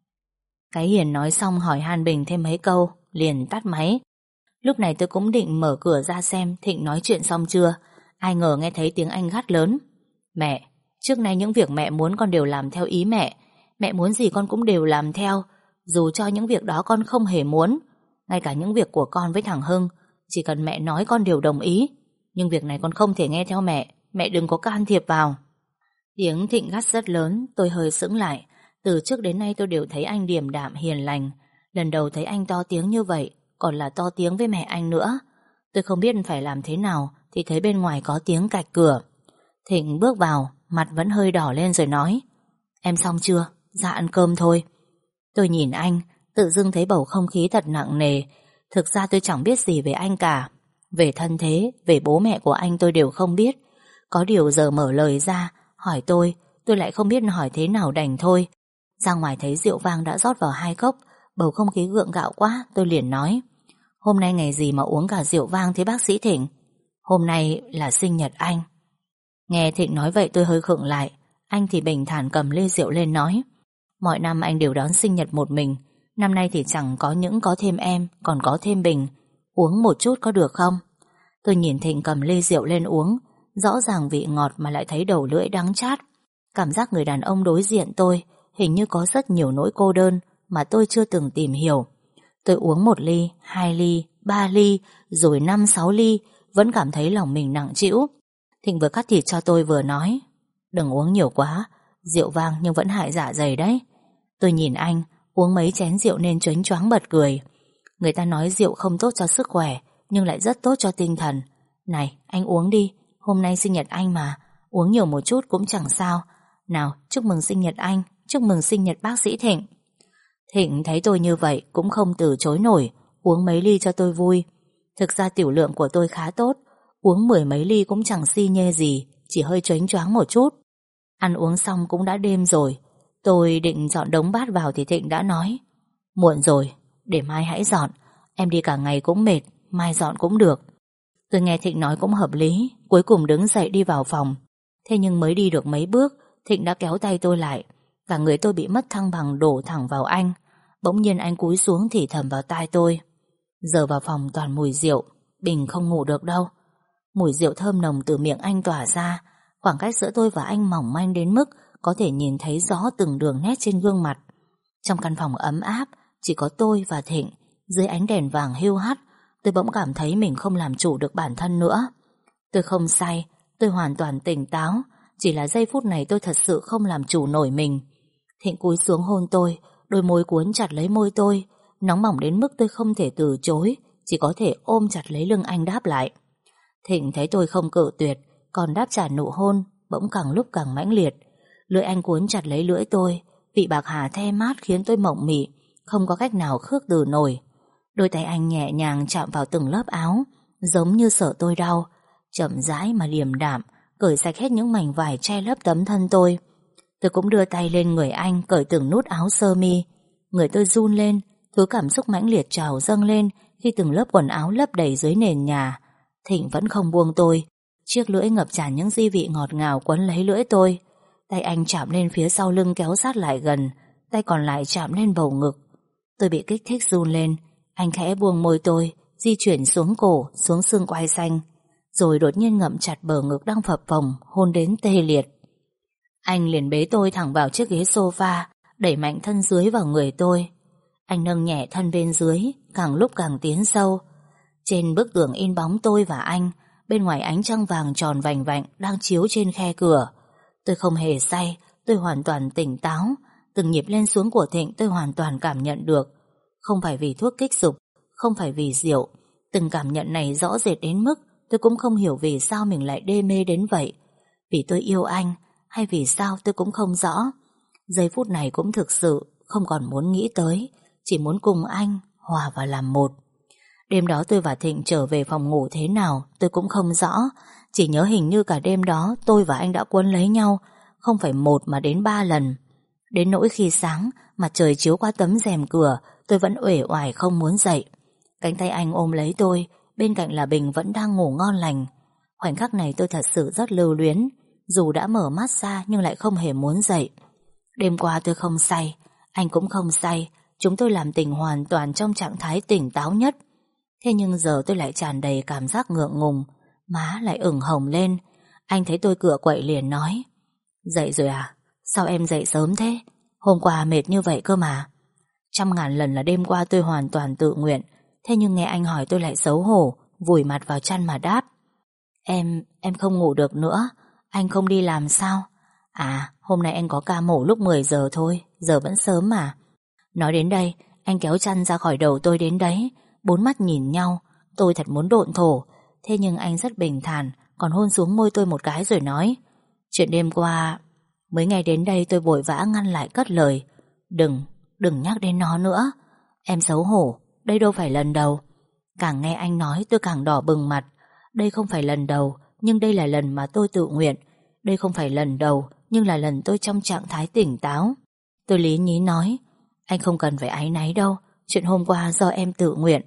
Cái Hiền nói xong hỏi han Bình thêm mấy câu, liền tắt máy. Lúc này tôi cũng định mở cửa ra xem Thịnh nói chuyện xong chưa. Ai ngờ nghe thấy tiếng anh gắt lớn, mẹ, trước nay những việc mẹ muốn con đều làm theo ý mẹ. Mẹ muốn gì con cũng đều làm theo, dù cho những việc đó con không hề muốn. Ngay cả những việc của con với thằng Hưng, chỉ cần mẹ nói con đều đồng ý. Nhưng việc này con không thể nghe theo mẹ. Mẹ đừng có can thiệp vào. Tiếng Thịnh gắt rất lớn. Tôi hơi sững lại. Từ trước đến nay tôi đều thấy anh điềm đạm hiền lành. Lần đầu thấy anh to tiếng như vậy, còn là to tiếng với mẹ anh nữa. Tôi không biết phải làm thế nào thì thấy bên ngoài có tiếng cạch cửa. Thịnh bước vào, mặt vẫn hơi đỏ lên rồi nói, em xong chưa? Dạ ăn cơm thôi. Tôi nhìn anh, tự dưng thấy bầu không khí thật nặng nề. Thực ra tôi chẳng biết gì về anh cả. Về thân thế, về bố mẹ của anh tôi đều không biết. Có điều giờ mở lời ra hỏi tôi lại không biết hỏi thế nào đành thôi. Ra ngoài thấy rượu vang đã rót vào 2 cốc. Bầu không khí gượng gạo quá. Tôi liền nói, hôm nay ngày gì mà uống cả rượu vang thế bác sĩ Thịnh? Hôm nay là sinh nhật anh. Nghe Thịnh nói vậy tôi hơi khựng lại. Anh thì bình thản cầm ly rượu lên nói, mọi năm anh đều đón sinh nhật một mình. Năm nay thì chẳng có những có thêm em, còn có thêm Bình. Uống một chút có được không? Tôi nhìn Thịnh cầm ly rượu lên uống. Rõ ràng vị ngọt mà lại thấy đầu lưỡi đắng chát. Cảm giác người đàn ông đối diện tôi hình như có rất nhiều nỗi cô đơn mà tôi chưa từng tìm hiểu. Tôi uống 1 ly, 2 ly, 3 ly, rồi 5, 6 ly, vẫn cảm thấy lòng mình nặng trĩu. Thịnh vừa cắt thịt cho tôi vừa nói, đừng uống nhiều quá, rượu vang nhưng vẫn hại dạ dày đấy. Tôi nhìn anh, uống mấy chén rượu nên choáng choáng bật cười. Người ta nói rượu không tốt cho sức khỏe, nhưng lại rất tốt cho tinh thần. Này, anh uống đi, hôm nay sinh nhật anh mà, uống nhiều một chút cũng chẳng sao. Nào, chúc mừng sinh nhật anh, chúc mừng sinh nhật bác sĩ Thịnh. Thịnh thấy tôi như vậy cũng không từ chối nổi, uống mấy ly cho tôi vui. Thực ra tiểu lượng của tôi khá tốt, uống 10 mấy ly cũng chẳng si nhê gì, chỉ hơi choáng choáng một chút. Ăn uống xong cũng đã đêm rồi. Tôi định dọn đống bát vào thì Thịnh đã nói, muộn rồi, để mai hãy dọn. Em đi cả ngày cũng mệt, mai dọn cũng được. Tôi nghe Thịnh nói cũng hợp lý, cuối cùng đứng dậy đi vào phòng. Thế nhưng mới đi được mấy bước, Thịnh đã kéo tay tôi lại. Cả người tôi bị mất thăng bằng đổ thẳng vào anh. Bỗng nhiên anh cúi xuống thì thầm vào tai tôi, giờ vào phòng toàn mùi rượu, Bình không ngủ được đâu. Mùi rượu thơm nồng từ miệng anh tỏa ra. Khoảng cách giữa tôi và anh mỏng manh đến mức có thể nhìn thấy rõ từng đường nét trên gương mặt. Trong căn phòng ấm áp, chỉ có tôi và Thịnh. Dưới ánh đèn vàng hiu hắt, tôi bỗng cảm thấy mình không làm chủ được bản thân nữa. Tôi không say, Tôi hoàn toàn tỉnh táo, chỉ là giây phút này tôi thật sự không làm chủ nổi mình. Thịnh cúi xuống hôn tôi, đôi môi cuốn chặt lấy môi tôi, nóng bỏng đến mức tôi không thể từ chối, chỉ có thể ôm chặt lấy lưng anh đáp lại. Thịnh thấy tôi không cự tuyệt, còn đáp trả nụ hôn, bỗng càng lúc càng mãnh liệt. Lưỡi anh cuốn chặt lấy lưỡi tôi, vị bạc hà the mát khiến tôi mộng mị, không có cách nào khước từ nổi. Đôi tay anh nhẹ nhàng chạm vào từng lớp áo, giống như sợ tôi đau, chậm rãi mà điềm đạm, cởi sạch hết những mảnh vải che lấp tấm thân tôi. Tôi cũng đưa tay lên người anh, cởi từng nút áo sơ mi. Người tôi run lên, thứ cảm xúc mãnh liệt trào dâng lên khi từng lớp quần áo lấp đầy dưới nền nhà. Thịnh vẫn không buông tôi, chiếc lưỡi ngập tràn những di vị ngọt ngào quấn lấy lưỡi tôi. Tay anh chạm lên phía sau lưng kéo sát lại gần, tay còn lại chạm lên bầu ngực. Tôi bị kích thích run lên. Anh khẽ buông môi tôi, di chuyển xuống cổ, xuống xương quai xanh, rồi đột nhiên ngậm chặt bờ ngực đang phập phồng, hôn đến tê liệt. Anh liền bế tôi thẳng vào chiếc ghế sofa, đẩy mạnh thân dưới vào người tôi. Anh nâng nhẹ thân bên dưới, càng lúc càng tiến sâu. Trên bức tường in bóng tôi và anh, bên ngoài ánh trăng vàng tròn vành vạnh đang chiếu trên khe cửa. Tôi không hề say, tôi hoàn toàn tỉnh táo. Từng nhịp lên xuống của Thịnh tôi hoàn toàn cảm nhận được. Không phải vì thuốc kích dục, không phải vì rượu. Từng cảm nhận này rõ rệt đến mức tôi cũng không hiểu vì sao mình lại đê mê đến vậy. Vì tôi yêu anh, hay vì sao tôi cũng không rõ. Giây phút này cũng thực sự không còn muốn nghĩ tới, chỉ muốn cùng anh hòa vào làm một. Đêm đó tôi và Thịnh trở về phòng ngủ thế nào tôi cũng không rõ. Chỉ nhớ hình như cả đêm đó tôi và anh đã quấn lấy nhau, không phải một mà đến 3 lần. Đến nỗi khi sáng, mặt trời chiếu qua tấm rèm cửa, tôi vẫn uể oải không muốn dậy. Cánh tay anh ôm lấy tôi, bên cạnh là Bình vẫn đang ngủ ngon lành. Khoảnh khắc này tôi thật sự rất lưu luyến, dù đã mở mắt ra nhưng lại không hề muốn dậy. Đêm qua tôi không say, anh cũng không say, chúng tôi làm tình hoàn toàn trong trạng thái tỉnh táo nhất. Thế nhưng giờ tôi lại tràn đầy cảm giác ngượng ngùng, má lại ửng hồng lên. Anh thấy tôi cựa quậy liền nói: "Dậy rồi à? Sao em dậy sớm thế? Hôm qua mệt như vậy cơ mà." Trăm ngàn lần là đêm qua tôi hoàn toàn tự nguyện, thế nhưng nghe anh hỏi tôi lại xấu hổ, vùi mặt vào chăn mà đáp: Em không ngủ được nữa. Anh không đi làm sao? À, hôm nay anh có ca mổ lúc 10 giờ thôi, giờ vẫn sớm mà. Nói đến đây, anh kéo chăn ra khỏi đầu tôi đến đấy. Bốn mắt nhìn nhau, tôi thật muốn độn thổ. Thế nhưng anh rất bình thản, còn hôn xuống môi tôi một cái rồi nói: "Chuyện đêm qua." Mới nghe đến đây tôi vội vã ngăn lại cất lời: Đừng nhắc đến nó nữa. Em xấu hổ, đây đâu phải lần đầu." Càng nghe anh nói tôi càng đỏ bừng mặt. Đây không phải lần đầu, nhưng đây là lần mà tôi tự nguyện. Đây không phải lần đầu, nhưng là lần tôi trong trạng thái tỉnh táo. Tôi lý nhí nói: "Anh không cần phải áy náy đâu, chuyện hôm qua do em tự nguyện."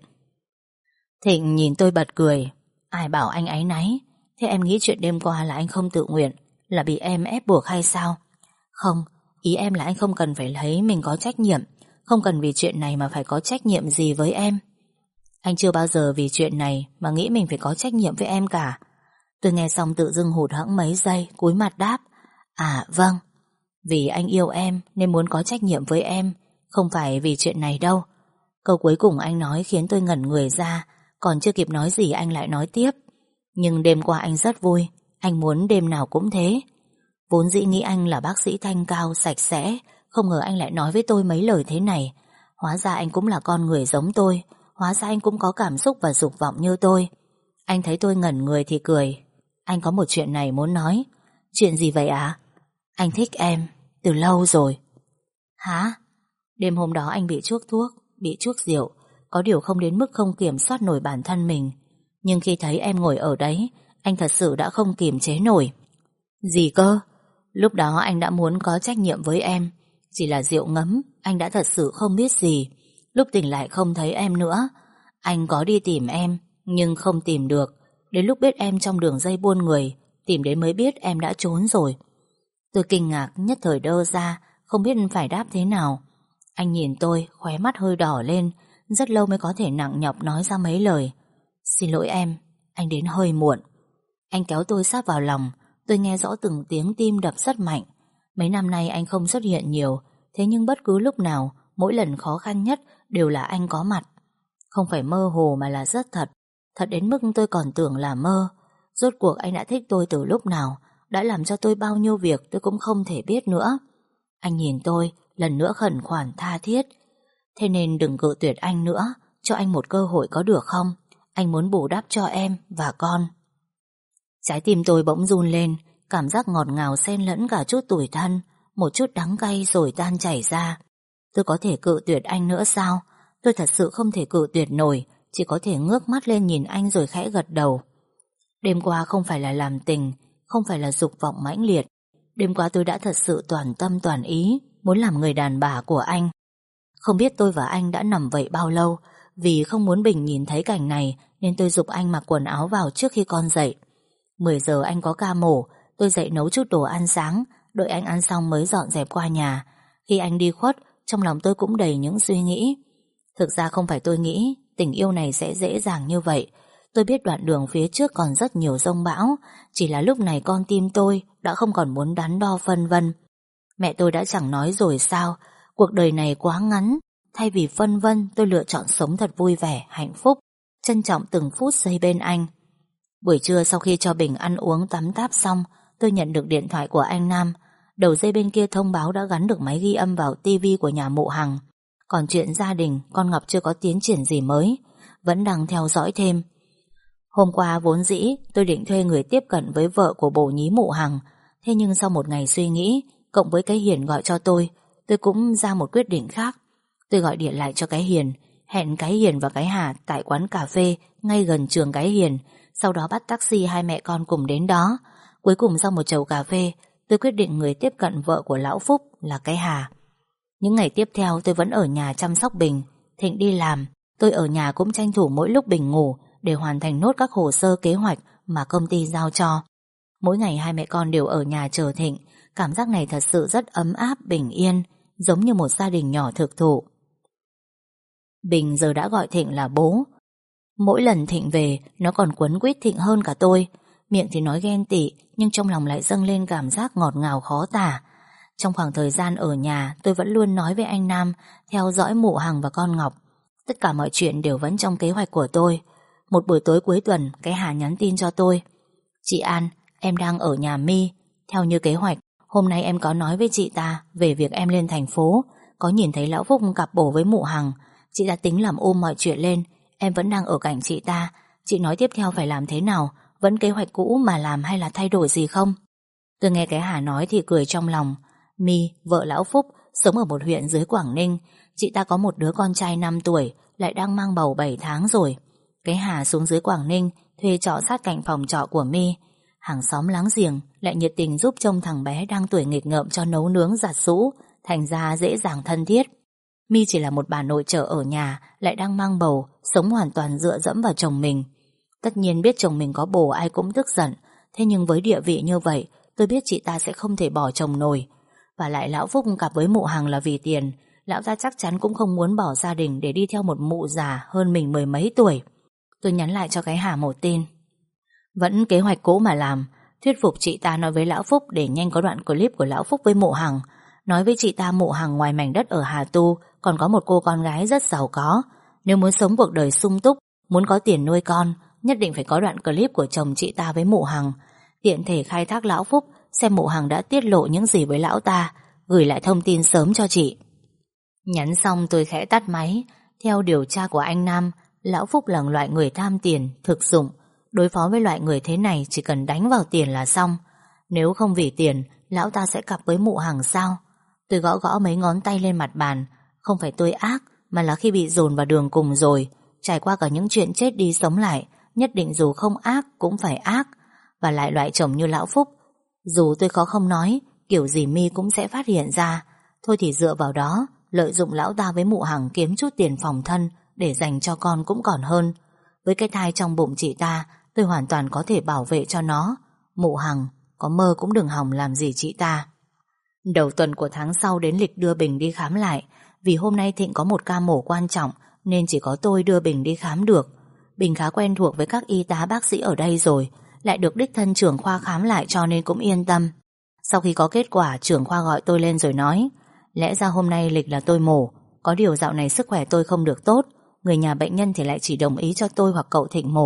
Thịnh nhìn tôi bật cười: "Ai bảo anh áy náy? Thế em nghĩ chuyện đêm qua là anh không tự nguyện, là bị em ép buộc hay sao?" "Không, ý em là anh không cần phải thấy mình có trách nhiệm, không cần vì chuyện này mà phải có trách nhiệm gì với em." "Anh chưa bao giờ vì chuyện này mà nghĩ mình phải có trách nhiệm với em cả." Tôi nghe xong tự dưng hụt hẫng mấy giây, cúi mặt đáp: "À vâng, vì anh yêu em nên muốn có trách nhiệm với em, không phải vì chuyện này đâu." Câu cuối cùng anh nói khiến tôi ngẩn người ra. Còn chưa kịp nói gì anh lại nói tiếp: "Nhưng đêm qua anh rất vui, anh muốn đêm nào cũng thế." Vốn dĩ nghĩ anh là bác sĩ thanh cao, sạch sẽ, không ngờ anh lại nói với tôi mấy lời thế này. Hóa ra anh cũng là con người giống tôi, hóa ra anh cũng có cảm xúc và dục vọng như tôi. Anh thấy tôi ngẩn người thì cười: "Anh có một chuyện này muốn nói." "Chuyện gì vậy ạ?" "Anh thích em, từ lâu rồi." "Hả?" Đêm hôm đó anh bị chuốc thuốc, bị chuốc rượu, có điều không đến mức không kiểm soát nổi bản thân mình. Nhưng khi thấy em ngồi ở đấy, anh thật sự đã không kiềm chế nổi. "Gì cơ?" "Lúc đó anh đã muốn có trách nhiệm với em, chỉ là rượu ngấm, anh đã thật sự không biết gì. Lúc tỉnh lại không thấy em nữa. Anh có đi tìm em, nhưng không tìm được. Đến lúc biết em trong đường dây buôn người, tìm đến mới biết em đã trốn rồi." Tôi kinh ngạc, nhất thời đơ ra, không biết phải đáp thế nào. Anh nhìn tôi, khóe mắt hơi đỏ lên, rất lâu mới có thể nặng nhọc nói ra mấy lời: "Xin lỗi em, anh đến hơi muộn." Anh kéo tôi sát vào lòng. Tôi nghe rõ từng tiếng tim đập rất mạnh. Mấy năm nay anh không xuất hiện nhiều, thế nhưng bất cứ lúc nào, mỗi lần khó khăn nhất đều là anh có mặt. Không phải mơ hồ mà là rất thật. Thật đến mức tôi còn tưởng là mơ. Rốt cuộc anh đã thích tôi từ lúc nào, đã làm cho tôi bao nhiêu việc tôi cũng không thể biết nữa. Anh nhìn tôi, lần nữa khẩn khoản tha thiết. Thế nên đừng cự tuyệt anh nữa, cho anh một cơ hội có được không? Anh muốn bù đắp cho em và con. Trái tim tôi bỗng run lên, cảm giác ngọt ngào xen lẫn cả chút tủi thân, một chút đắng cay rồi tan chảy ra. Tôi có thể cự tuyệt anh nữa sao? Tôi thật sự không thể cự tuyệt nổi, chỉ có thể ngước mắt lên nhìn anh rồi khẽ gật đầu. Đêm qua không phải là làm tình, không phải là dục vọng mãnh liệt. Đêm qua tôi đã thật sự toàn tâm toàn ý, muốn làm người đàn bà của anh. Không biết tôi và anh đã nằm vậy bao lâu, vì không muốn Bình nhìn thấy cảnh này nên tôi giục anh mặc quần áo vào trước khi con dậy. 10 giờ anh có ca mổ, tôi dậy nấu chút đồ ăn sáng, đợi anh ăn xong mới dọn dẹp qua nhà. Khi anh đi khuất, trong lòng tôi cũng đầy những suy nghĩ. Thực ra không phải tôi nghĩ tình yêu này sẽ dễ dàng như vậy. Tôi biết đoạn đường phía trước còn rất nhiều giông bão, chỉ là lúc này con tim tôi đã không còn muốn đắn đo phân vân. Mẹ tôi đã chẳng nói rồi sao, cuộc đời này quá ngắn, thay vì phân vân tôi lựa chọn sống thật vui vẻ, hạnh phúc, trân trọng từng phút giây bên anh. Buổi trưa sau khi cho Bình ăn uống tắm táp xong, tôi nhận được điện thoại của anh Nam. Đầu dây bên kia thông báo đã gắn được máy ghi âm vào tivi của nhà mụ Hằng. Còn chuyện gia đình, con Ngọc chưa có tiến triển gì mới, vẫn đang theo dõi thêm. Hôm qua vốn dĩ tôi định thuê người tiếp cận với vợ của bồ nhí mụ Hằng. Thế nhưng sau một ngày suy nghĩ, cộng với cái Hiền gọi cho tôi cũng ra một quyết định khác. Tôi gọi điện lại cho cái Hiền, hẹn cái Hiền và cái Hà tại quán cà phê ngay gần trường cái Hiền. Sau đó bắt taxi hai mẹ con cùng đến đó. Cuối cùng sau một chầu cà phê, tôi quyết định người tiếp cận vợ của lão Phúc là cái Hà. Những ngày tiếp theo tôi vẫn ở nhà chăm sóc Bình. Thịnh đi làm, tôi ở nhà cũng tranh thủ mỗi lúc Bình ngủ để hoàn thành nốt các hồ sơ kế hoạch mà công ty giao cho. Mỗi ngày hai mẹ con đều ở nhà chờ Thịnh. Cảm giác này thật sự rất ấm áp, bình yên, giống như một gia đình nhỏ thực thụ. Bình giờ đã gọi Thịnh là bố. Mỗi lần Thịnh về, nó còn quấn quýt Thịnh hơn cả tôi. Miệng thì nói ghen tị, nhưng trong lòng lại dâng lên cảm giác ngọt ngào khó tả. Trong khoảng thời gian ở nhà, tôi vẫn luôn nói với anh Nam, theo dõi mụ Hằng và con Ngọc. Tất cả mọi chuyện đều vẫn trong kế hoạch của tôi. Một buổi tối cuối tuần, cái Hà nhắn tin cho tôi: "Chị An, em đang ở nhà My. Theo như kế hoạch, hôm nay em có nói với chị ta về việc em lên thành phố, có nhìn thấy lão Phúc cặp bồ với mụ Hằng. Chị đã tính làm ôm mọi chuyện lên. Em vẫn đang ở cạnh chị ta. Chị nói tiếp theo phải làm thế nào? Vẫn kế hoạch cũ mà làm hay là thay đổi gì không?" Tôi nghe cái Hà nói thì cười trong lòng. My, vợ lão Phúc, sống ở một huyện dưới Quảng Ninh. Chị ta có một đứa con trai 5 tuổi, lại đang mang bầu 7 tháng rồi. Cái Hà xuống dưới Quảng Ninh thuê trọ sát cạnh phòng trọ của My. Hàng xóm láng giềng lại nhiệt tình giúp trông thằng bé đang tuổi nghịch ngợm cho nấu nướng giặt giũ, thành ra dễ dàng thân thiết. My chỉ là một bà nội trợ ở nhà, lại đang mang bầu, sống hoàn toàn dựa dẫm vào chồng mình. Tất nhiên biết chồng mình có bồ ai cũng tức giận, thế nhưng với địa vị như vậy, tôi biết chị ta sẽ không thể bỏ chồng nổi. Và lại lão Phúc cặp với mụ Hằng là vì tiền. Lão ta chắc chắn cũng không muốn bỏ gia đình để đi theo một mụ già hơn mình 10 mấy tuổi. Tôi nhắn lại cho cái Hà một tin: "Vẫn kế hoạch cũ mà làm. Thuyết phục chị ta nói với lão Phúc để nhanh có đoạn clip của lão Phúc với mụ Hằng. Nói với chị ta mụ Hằng ngoài mảnh đất ở Hà Tu còn có một cô con gái rất giàu có. Nếu muốn sống cuộc đời sung túc, muốn có tiền nuôi con, nhất định phải có đoạn clip của chồng chị ta với mụ Hằng. Tiện thể khai thác lão Phúc, xem mụ Hằng đã tiết lộ những gì với lão ta, gửi lại thông tin sớm cho chị." Nhắn xong tôi khẽ tắt máy. Theo điều tra của anh Nam, lão Phúc là loại người tham tiền, thực dụng. Đối phó với loại người thế này chỉ cần đánh vào tiền là xong. Nếu không vì tiền, lão ta sẽ cặp với mụ Hằng sao? Tôi gõ gõ mấy ngón tay lên mặt bàn. Không phải tôi ác, mà là khi bị dồn vào đường cùng rồi, trải qua cả những chuyện chết đi sống lại, nhất định dù không ác cũng phải ác. Và lại loại chồng như lão Phúc, dù tôi có không nói, kiểu gì My cũng sẽ phát hiện ra. Thôi thì dựa vào đó, lợi dụng lão ta với mụ Hằng kiếm chút tiền phòng thân để dành cho con cũng còn hơn. Với cái thai trong bụng chị ta, tôi hoàn toàn có thể bảo vệ cho nó. Mụ Hằng có mơ cũng đừng hòng làm gì chị ta. Đầu tuần của tháng sau đến lịch đưa Bình đi khám lại. Vì hôm nay Thịnh có một ca mổ quan trọng nên chỉ có tôi đưa Bình đi khám được. Bình khá quen thuộc với các y tá bác sĩ ở đây rồi, lại được đích thân trưởng khoa khám lại cho nên cũng yên tâm. Sau khi có kết quả, trưởng khoa gọi tôi lên rồi nói: "Lẽ ra hôm nay lịch là tôi mổ, có điều dạo này sức khỏe tôi không được tốt. Người nhà bệnh nhân thì lại chỉ đồng ý cho tôi hoặc cậu Thịnh mổ.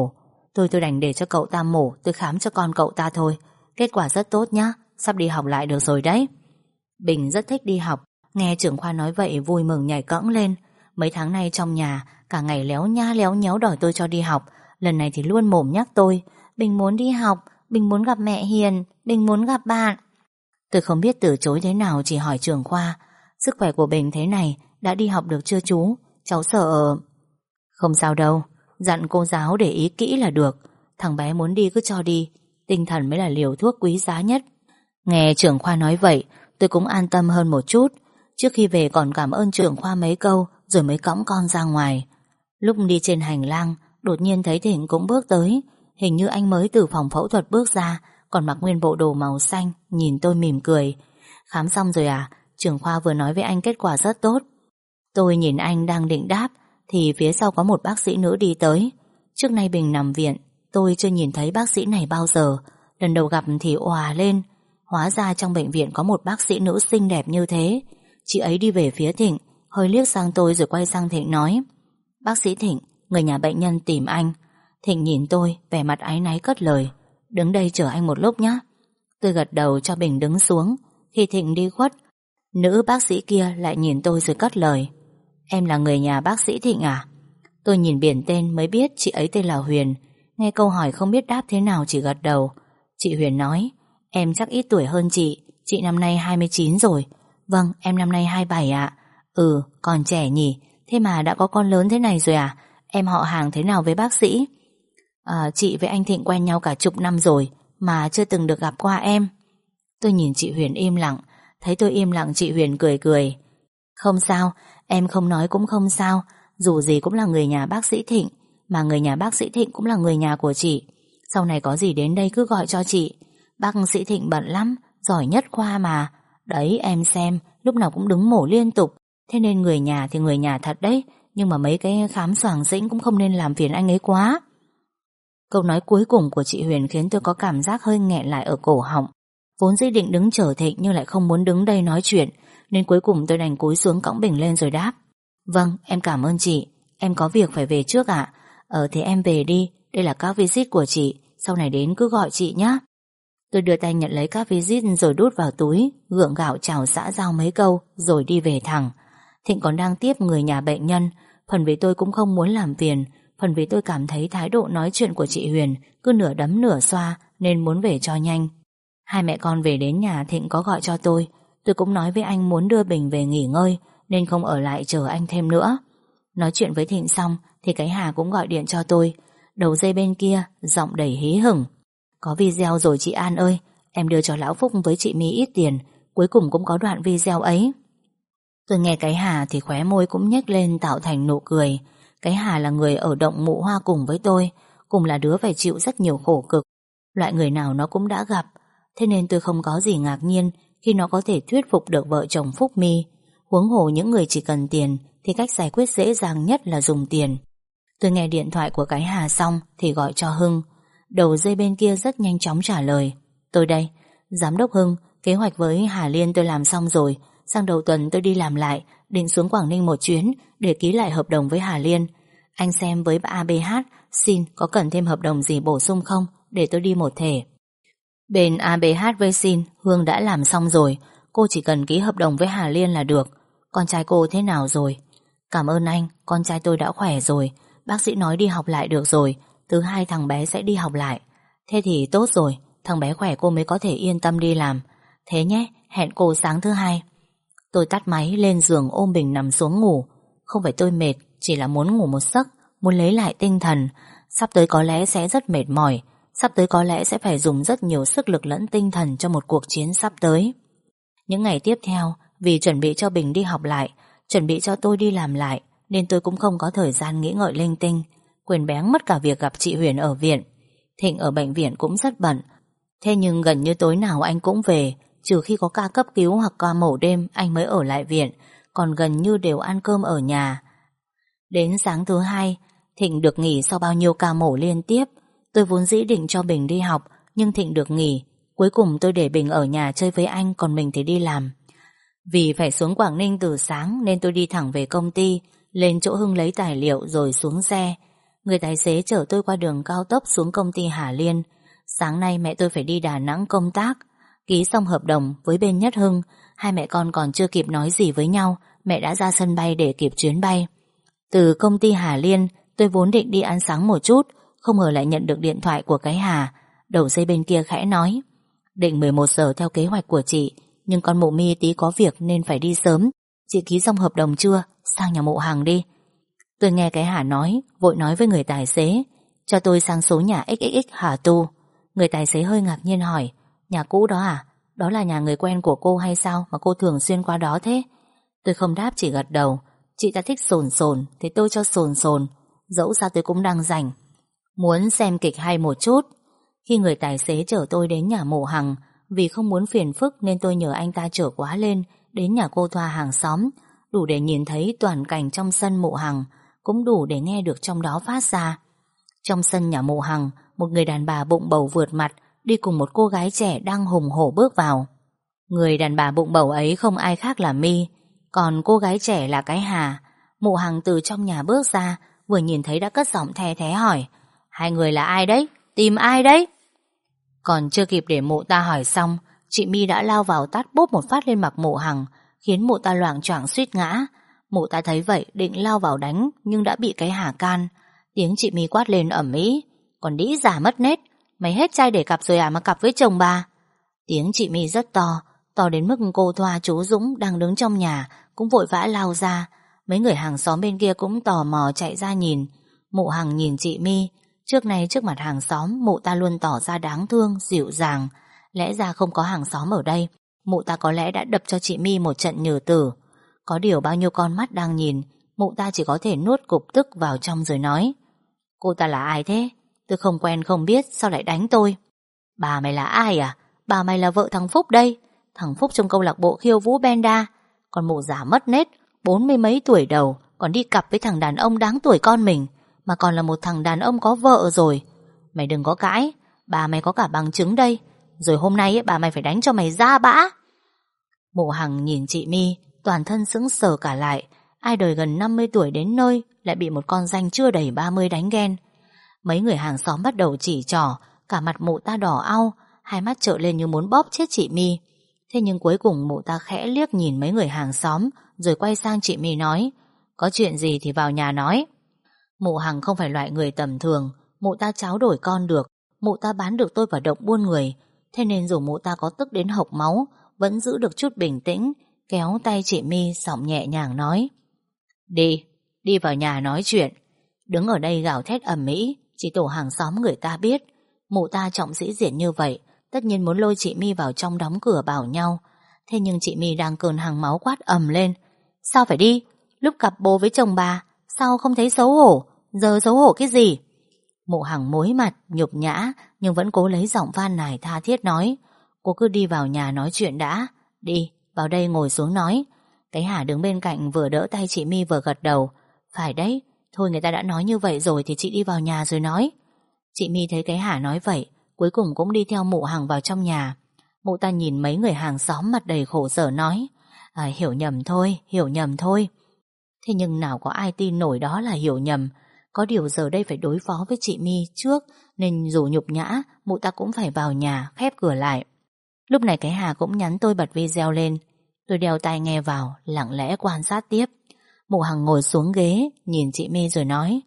Tôi đành để cho cậu ta mổ, tôi khám cho con cậu ta thôi. Kết quả rất tốt nhá, sắp đi học lại được rồi đấy. Bình rất thích đi học, nghe trưởng khoa nói vậy vui mừng nhảy cẫng lên. Mấy tháng nay trong nhà cả ngày léo nha léo nhéo đòi tôi cho đi học. Lần này thì luôn mồm nhắc tôi: Bình muốn đi học, Bình muốn gặp mẹ Hiền, Bình muốn gặp bạn. Tôi không biết từ chối thế nào, chỉ hỏi trưởng khoa: Sức khỏe của Bình thế này, đã đi học được chưa chú? Cháu sợ... Không sao đâu, dặn cô giáo để ý kỹ là được. Thằng bé muốn đi cứ cho đi, tinh thần mới là liều thuốc quý giá nhất. Nghe trưởng khoa nói vậy, tôi cũng an tâm hơn một chút. Trước khi về còn cảm ơn trưởng khoa mấy câu, rồi mới cõng con ra ngoài. Lúc đi trên hành lang, đột nhiên thấy Thịnh cũng bước tới. Hình như anh mới từ phòng phẫu thuật bước ra, còn mặc nguyên bộ đồ màu xanh, nhìn tôi mỉm cười. Khám xong rồi à? Trưởng khoa vừa nói với anh kết quả rất tốt. Tôi nhìn anh đang định đáp thì phía sau có một bác sĩ nữ đi tới. Trước nay Bình nằm viện, tôi chưa nhìn thấy bác sĩ này bao giờ. Lần đầu gặp thì òa lên. Hóa ra trong bệnh viện có một bác sĩ nữ xinh đẹp như thế. Chị ấy đi về phía Thịnh, hơi liếc sang tôi rồi quay sang Thịnh nói: Bác sĩ Thịnh, người nhà bệnh nhân tìm anh. Thịnh nhìn tôi, vẻ mặt áy náy cất lời: Đứng đây chờ anh một lúc nhé. Tôi gật đầu cho Bình đứng xuống. Khi Thịnh đi khuất, nữ bác sĩ kia lại nhìn tôi rồi cất lời: Em là người nhà bác sĩ Thịnh à? Tôi nhìn biển tên mới biết chị ấy tên là Huyền. Nghe câu hỏi không biết đáp thế nào, chỉ gật đầu. Chị Huyền nói: Em chắc ít tuổi hơn chị năm nay 29 rồi. Vâng, em năm nay 27 ạ. Ừ, còn trẻ nhỉ, thế mà đã có con lớn thế này rồi à? Em họ hàng thế nào với bác sĩ? Chị với anh Thịnh quen nhau cả chục năm rồi mà chưa từng được gặp qua em. Tôi nhìn chị Huyền im lặng. Thấy tôi im lặng, chị Huyền cười cười: Không sao, em không nói cũng không sao. Dù gì cũng là người nhà bác sĩ Thịnh, mà người nhà bác sĩ Thịnh cũng là người nhà của chị. Sau này có gì đến đây cứ gọi cho chị. Bác sĩ Thịnh bận lắm, giỏi nhất khoa mà. Đấy em xem, lúc nào cũng đứng mổ liên tục. Thế nên người nhà thì người nhà thật đấy, nhưng mà mấy cái khám xoàng xĩnh cũng không nên làm phiền anh ấy quá. Câu nói cuối cùng của chị Huyền khiến tôi có cảm giác hơi nghẹn lại ở cổ họng. Vốn dĩ định đứng chờ Thịnh nhưng lại không muốn đứng đây nói chuyện, nên cuối cùng tôi đành cúi xuống cõng Bình lên rồi đáp: Vâng, em cảm ơn chị. Em có việc phải về trước ạ. Thì em về đi, đây là các visit của chị. Sau này đến cứ gọi chị nhé. Tôi đưa tay nhận lấy các visit rồi đút vào túi, gượng gạo chào xã giao mấy câu rồi đi về thẳng. Thịnh còn đang tiếp người nhà bệnh nhân. Phần vì tôi cũng không muốn làm phiền, phần vì tôi cảm thấy thái độ nói chuyện của chị Huyền cứ nửa đấm nửa xoa nên muốn về cho nhanh. Hai mẹ con về đến nhà, Thịnh có gọi cho tôi. Tôi cũng nói với anh muốn đưa Bình về nghỉ ngơi nên không ở lại chờ anh thêm nữa. Nói chuyện với Thịnh xong thì cái Hà cũng gọi điện cho tôi. Đầu dây bên kia giọng đầy hí hửng: Có video rồi chị An ơi. Em đưa cho Lão Phúc với chị My ít tiền, cuối cùng cũng có đoạn video ấy. Tôi nghe cái Hà thì khóe môi cũng nhếch lên tạo thành nụ cười. Cái Hà là người ở động Mụ Hoa cùng với tôi, cùng là đứa phải chịu rất nhiều khổ cực. Loại người nào nó cũng đã gặp. Thế nên tôi không có gì ngạc nhiên khi nó có thể thuyết phục được vợ chồng Phúc My. Huống hồ những người chỉ cần tiền thì cách giải quyết dễ dàng nhất là dùng tiền. Tôi nghe điện thoại của cái Hà xong thì gọi cho Hưng. Đầu dây bên kia rất nhanh chóng trả lời: Tôi đây, Giám đốc Hưng. Kế hoạch với Hà Liên tôi làm xong rồi. Sang đầu tuần tôi đi làm lại, định xuống Quảng Ninh một chuyến để ký lại hợp đồng với Hà Liên. Anh xem với ABH xin có cần thêm hợp đồng gì bổ sung không, để tôi đi một thể. Bên ABH với xin Hương đã làm xong rồi. Cô chỉ cần ký hợp đồng với Hà Liên là được. Con trai cô thế nào rồi? Cảm ơn anh, con trai tôi đã khỏe rồi. Bác sĩ nói đi học lại được rồi. Thứ hai thằng bé sẽ đi học lại. Thế thì tốt rồi, thằng bé khỏe cô mới có thể yên tâm đi làm. Thế nhé, hẹn cô sáng thứ hai. Tôi tắt máy lên giường ôm Bình nằm xuống ngủ. Không phải tôi mệt, chỉ là muốn ngủ một giấc, muốn lấy lại tinh thần. Sắp tới có lẽ sẽ rất mệt mỏi. Sắp tới có lẽ sẽ phải dùng rất nhiều sức lực lẫn tinh thần cho một cuộc chiến sắp tới. Những ngày tiếp theo, vì chuẩn bị cho Bình đi học lại, chuẩn bị cho tôi đi làm lại, nên tôi cũng không có thời gian nghĩ ngợi linh tinh, quên béng mất cả việc gặp chị Huyền ở viện. Thịnh ở bệnh viện cũng rất bận. Thế nhưng gần như tối nào anh cũng về, trừ khi có ca cấp cứu hoặc ca mổ đêm anh mới ở lại viện, còn gần như đều ăn cơm ở nhà. Đến sáng thứ hai, Thịnh được nghỉ sau bao nhiêu ca mổ liên tiếp. Tôi vốn dĩ định cho Bình đi học, nhưng Thịnh được nghỉ. Cuối cùng tôi để Bình ở nhà chơi với anh, còn mình thì đi làm. Vì phải xuống Quảng Ninh từ sáng nên tôi đi thẳng về công ty, lên chỗ Hưng lấy tài liệu rồi xuống xe. Người tài xế chở tôi qua đường cao tốc xuống công ty Hà Liên. Sáng nay mẹ tôi phải đi Đà Nẵng công tác. Ký xong hợp đồng với bên Nhất Hưng, hai mẹ con còn chưa kịp nói gì với nhau, mẹ đã ra sân bay để kịp chuyến bay. Từ công ty Hà Liên, tôi vốn định đi ăn sáng một chút, không ngờ lại nhận được điện thoại của cái Hà. Đầu dây bên kia khẽ nói: định 11 giờ theo kế hoạch của chị, nhưng con mụ Mi tí có việc nên phải đi sớm. Chị ký xong hợp đồng chưa? Sang nhà mụ Hằng đi. Tôi nghe cái Hà nói, vội nói với người tài xế: cho tôi sang số nhà XXX Hà Tu. Người tài xế hơi ngạc nhiên hỏi: nhà cũ đó à? Đó là nhà người quen của cô hay sao mà cô thường xuyên qua đó thế? Tôi không đáp, chỉ gật đầu. Chị ta thích sồn sồn thì tôi cho sồn sồn. Dẫu sao tôi cũng đang rảnh, muốn xem kịch hay một chút. Khi người tài xế chở tôi đến nhà mụ Hằng, vì không muốn phiền phức nên tôi nhờ anh ta chở quá lên đến nhà cô Thoa hàng xóm, đủ để nhìn thấy toàn cảnh trong sân mụ Hằng, cũng đủ để nghe được trong đó phát ra. Trong sân nhà mụ Hằng, một người đàn bà bụng bầu vượt mặt đi cùng một cô gái trẻ đang hùng hổ bước vào. Người đàn bà bụng bầu ấy không ai khác là My, còn cô gái trẻ là cái Hà. Mụ Hằng từ trong nhà bước ra, vừa nhìn thấy đã cất giọng the thé hỏi: hai người là ai đấy? Tìm ai đấy? Còn chưa kịp để mụ ta hỏi xong, chị My đã lao vào tát bốp một phát lên mặt mụ Hằng, khiến mụ ta loạng choạng suýt ngã. Mụ ta thấy vậy định lao vào đánh, nhưng đã bị cái Hà can. Tiếng chị My quát lên ầm ĩ: còn đĩ giả mất nết, mày hết trai để cặp rồi à mà cặp với chồng bà? Tiếng chị My rất to, to đến mức cô Thoa chú Dũng đang đứng trong nhà cũng vội vã lao ra. Mấy người hàng xóm bên kia cũng tò mò chạy ra nhìn. Mụ Hằng nhìn chị My. Trước nay trước mặt hàng xóm, mụ ta luôn tỏ ra đáng thương, dịu dàng. Lẽ ra không có hàng xóm ở đây, mụ ta có lẽ đã đập cho chị My một trận nhừ tử. Có điều bao nhiêu con mắt đang nhìn, mụ ta chỉ có thể nuốt cục tức vào trong rồi nói: cô ta là ai thế? Tôi không quen không biết, sao lại đánh tôi? Bà mày là ai à? Bà mày là vợ thằng Phúc đây. Thằng Phúc trong câu lạc bộ khiêu vũ Benda. Còn mụ già mất nết, 40 mấy tuổi đầu, còn đi cặp với thằng đàn ông đáng tuổi con mình, mà còn là một thằng đàn ông có vợ rồi. Mày đừng có cãi, bà mày có cả bằng chứng đây. Rồi hôm nay bà mày phải đánh cho mày ra bã. Mụ Hằng nhìn chị My, toàn thân sững sờ cả lại. Ai đời gần 50 tuổi đến nơi lại bị một con danh chưa đầy 30 đánh ghen. Mấy người hàng xóm bắt đầu chỉ trỏ, cả mặt mụ ta đỏ au, hai mắt trợn lên như muốn bóp chết chị My. Thế nhưng cuối cùng mụ ta khẽ liếc nhìn mấy người hàng xóm, rồi quay sang chị My nói: có chuyện gì thì vào nhà nói. Mụ Hằng không phải loại người tầm thường, mụ ta tráo đổi con được, mụ ta bán được tôi vào động buôn người. Thế nên dù mụ ta có tức đến hộc máu, vẫn giữ được chút bình tĩnh, kéo tay chị My, giọng nhẹ nhàng nói: đi vào nhà nói chuyện. Đứng ở đây gào thét ầm ĩ, chỉ tổ hàng xóm người ta biết. Mụ ta trọng sĩ diện như vậy, tất nhiên muốn lôi chị My vào trong đóng cửa bảo nhau. Thế nhưng chị My đang cơn hàng máu quát ầm lên: sao phải đi? Lúc cặp bồ với chồng bà, sao không thấy xấu hổ? Giờ xấu hổ cái gì? Mụ Hằng mối mặt, nhục nhã, nhưng vẫn cố lấy giọng van nài tha thiết nói: cô cứ đi vào nhà nói chuyện đã. Đi, vào đây ngồi xuống nói. Cái Hà đứng bên cạnh vừa đỡ tay chị My vừa gật đầu: phải đấy, thôi người ta đã nói như vậy rồi thì chị đi vào nhà rồi nói. Chị My thấy cái Hà nói vậy, cuối cùng cũng đi theo mụ Hằng vào trong nhà. Mụ ta nhìn mấy người hàng xóm mặt đầy khổ sở nói: hiểu nhầm thôi. Thế nhưng nào có ai tin nổi đó là hiểu nhầm. Có điều giờ đây phải đối phó với chị My trước, nên dù nhục nhã, mụ ta cũng phải vào nhà, khép cửa lại. Lúc này cái Hà cũng nhắn tôi bật video lên. Tôi đeo tai nghe vào, lặng lẽ quan sát tiếp. Mụ Hằng ngồi xuống ghế, nhìn chị My rồi nói: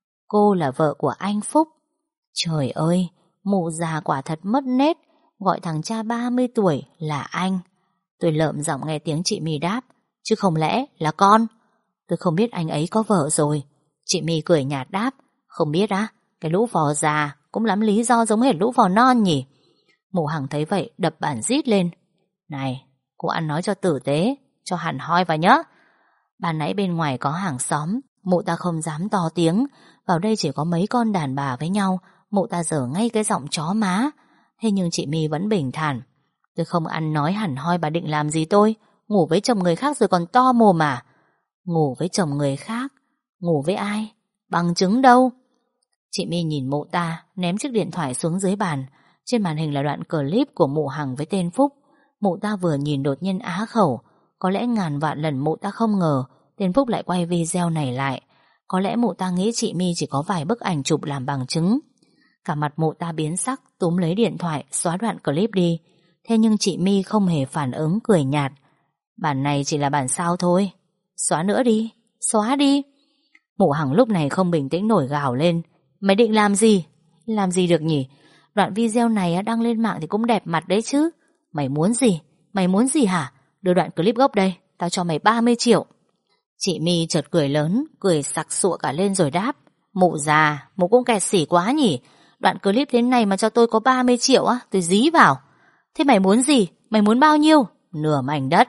cô là vợ của anh Phúc. Trời ơi, mụ già quả thật mất nết, gọi thằng cha 30 tuổi là anh. Tôi lợm giọng nghe tiếng chị My đáp: chứ không lẽ là con? Tôi không biết anh ấy có vợ rồi. Chị My cười nhạt đáp: không biết á, cái lũ vò già cũng lắm lý do giống hệt lũ vò non nhỉ. Mụ Hằng thấy vậy đập bàn rít lên: này, cô ăn nói cho tử tế, cho hẳn hoi vào nhá. Ban nãy bên ngoài có hàng xóm, mụ ta không dám to tiếng. Vào đây chỉ có mấy con đàn bà với nhau, mụ ta dở ngay cái giọng chó má. Thế nhưng chị My vẫn bình thản: tôi không ăn nói hẳn hoi, bà định làm gì tôi? Ngủ với chồng người khác rồi còn to mồm à? Ngủ với chồng người khác? Ngủ với ai? Bằng chứng đâu? Chị My nhìn mụ ta, ném chiếc điện thoại xuống dưới bàn. Trên màn hình là đoạn clip của mụ Hằng với tên Phúc. Mụ ta vừa nhìn đột nhiên á khẩu. Có lẽ ngàn vạn lần mụ ta không ngờ tên Phúc lại quay video này lại. Có lẽ mụ ta nghĩ chị My chỉ có vài bức ảnh chụp làm bằng chứng. Cả mặt mụ ta biến sắc, túm lấy điện thoại xóa đoạn clip đi. Thế nhưng chị My không hề phản ứng, cười nhạt. Bản này chỉ là bản sao thôi. Xóa nữa đi, xóa đi. Mụ Hằng lúc này không bình tĩnh nổi, gào lên. Mày định làm gì? Làm gì được nhỉ? Đoạn video này đăng lên mạng thì cũng đẹp mặt đấy chứ. Mày muốn gì? Mày muốn gì hả? Đưa đoạn clip gốc đây, tao cho mày 30 triệu. Chị My chợt cười lớn, cười sặc sụa cả lên rồi đáp. Mụ già, mụ cũng kẹt xỉ quá nhỉ. Đoạn clip đến này mà cho tôi có 30 triệu á, tôi dí vào. Thế mày muốn gì? Mày muốn bao nhiêu? Nửa mảnh đất.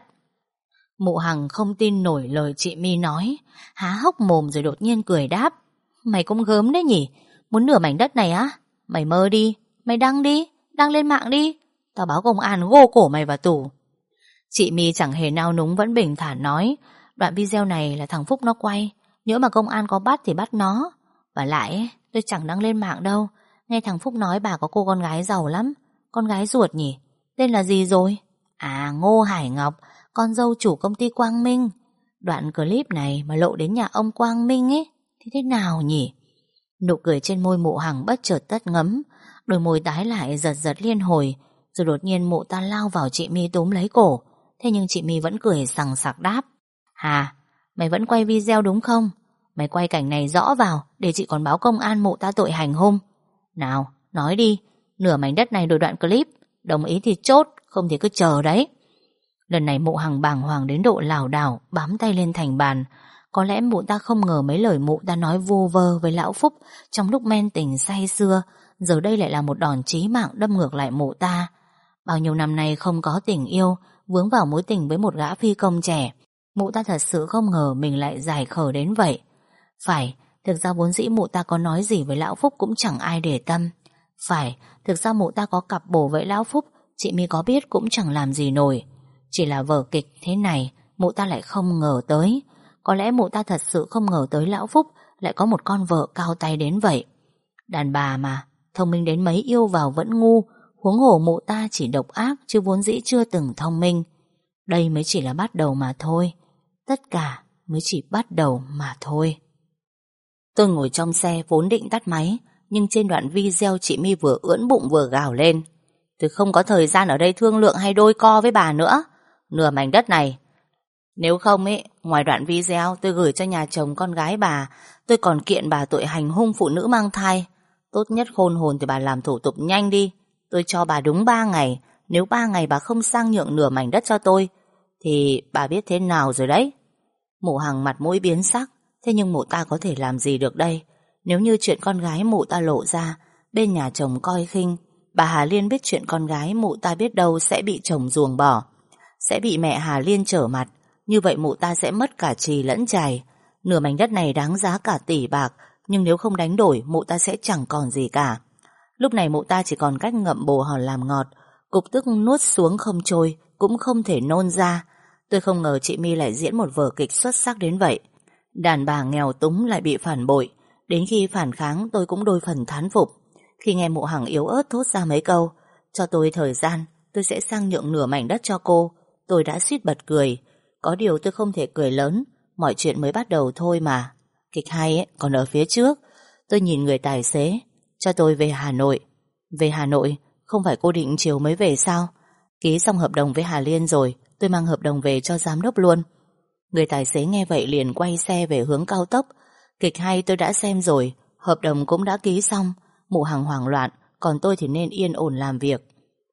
Mụ Hằng không tin nổi lời chị My nói, há hốc mồm rồi đột nhiên cười đáp. Mày cũng gớm đấy nhỉ. Muốn nửa mảnh đất này á? Mày mơ đi, mày đăng đi, đăng lên mạng đi. Tao báo công an gô cổ mày vào tù. Chị My chẳng hề nao núng, vẫn bình thản nói. Đoạn video này là thằng Phúc nó quay, nhỡ mà công an có bắt thì bắt nó. Và lại tôi chẳng đăng lên mạng đâu. Nghe thằng Phúc nói bà có cô con gái giàu lắm. Con gái ruột nhỉ? Tên là gì rồi? À, Ngô Hải Ngọc, con dâu chủ công ty Quang Minh. Đoạn clip này mà lộ đến nhà ông Quang Minh ấy thì thế nào nhỉ? Nụ cười trên môi mụ Hằng bất chợt tắt ngấm, đôi môi tái lại giật giật liên hồi. Rồi đột nhiên mụ ta lao vào chị My túm lấy cổ. Thế nhưng chị My vẫn cười sằng sặc đáp. Hà, mày vẫn quay video đúng không? Mày quay cảnh này rõ vào để chị còn báo công an mụ ta tội hành hung. Nào, nói đi, nửa mảnh đất này đổi đoạn clip. Đồng ý thì chốt, không thì cứ chờ đấy. Lần này mụ Hằng bàng hoàng đến độ lảo đảo, bám tay lên thành bàn. Có lẽ mụ ta không ngờ mấy lời mụ ta nói vô vơ với lão Phúc trong lúc men tình say sưa, giờ đây lại là một đòn chí mạng đâm ngược lại mụ ta. Bao nhiêu năm nay không có tình yêu, vướng vào mối tình với một gã phi công trẻ, mụ ta thật sự không ngờ mình lại giải khờ đến vậy. Phải, thực ra vốn dĩ mụ ta có nói gì với lão Phúc cũng chẳng ai để tâm. Phải, thực ra mụ ta có cặp bồ với lão Phúc, chị My có biết cũng chẳng làm gì nổi. Chỉ là vở kịch thế này mụ ta lại không ngờ tới. Có lẽ mụ ta thật sự không ngờ tới lão Phúc lại có một con vợ cao tay đến vậy. Đàn bà mà, thông minh đến mấy yêu vào vẫn ngu, huống hồ mụ ta chỉ độc ác chứ vốn dĩ chưa từng thông minh. Đây mới chỉ là bắt đầu mà thôi. Tất cả mới chỉ bắt đầu mà thôi. Tôi ngồi trong xe vốn định tắt máy, nhưng trên đoạn video chị My vừa ưỡn bụng vừa gào lên. Tôi không có thời gian ở đây thương lượng hay đôi co với bà nữa. Nửa mảnh đất này, nếu không ấy, ngoài đoạn video tôi gửi cho nhà chồng con gái bà, tôi còn kiện bà tội hành hung phụ nữ mang thai. Tốt nhất khôn hồn thì bà làm thủ tục nhanh đi. Tôi cho bà đúng 3 ngày. Nếu 3 ngày bà không sang nhượng nửa mảnh đất cho tôi thì bà biết thế nào rồi đấy. Mụ Hằng mặt mũi biến sắc. Thế nhưng mụ ta có thể làm gì được đây? Nếu như chuyện con gái mụ ta lộ ra, bên nhà chồng coi khinh, bà Hà Liên biết chuyện con gái mụ ta biết đâu sẽ bị chồng ruồng bỏ, sẽ bị mẹ Hà Liên trở mặt. Như vậy mụ ta sẽ mất cả chì lẫn chài. Nửa mảnh đất này đáng giá cả tỷ bạc, nhưng nếu không đánh đổi mụ ta sẽ chẳng còn gì cả. Lúc này mụ ta chỉ còn cách ngậm bồ hòn làm ngọt, cục tức nuốt xuống không trôi, cũng không thể nôn ra. Tôi không ngờ chị My lại diễn một vở kịch xuất sắc đến vậy. Đàn bà nghèo túng lại bị phản bội. Đến khi phản kháng tôi cũng đôi phần thán phục. Khi nghe mụ Hằng yếu ớt thốt ra mấy câu, cho tôi thời gian, tôi sẽ sang nhượng nửa mảnh đất cho cô, tôi đã suýt bật cười. Có điều tôi không thể cười lớn, mọi chuyện mới bắt đầu thôi mà. Kịch hay ấy, còn ở phía trước. Tôi nhìn người tài xế. Cho tôi về Hà Nội. Về Hà Nội? Không phải cô định chiều mới về sao? Ký xong hợp đồng với Hà Liên rồi, tôi mang hợp đồng về cho giám đốc luôn. Người tài xế nghe vậy liền quay xe về hướng cao tốc. Kịch hay tôi đã xem rồi, hợp đồng cũng đã ký xong. Mụ Hằng hoảng loạn, còn tôi thì nên yên ổn làm việc.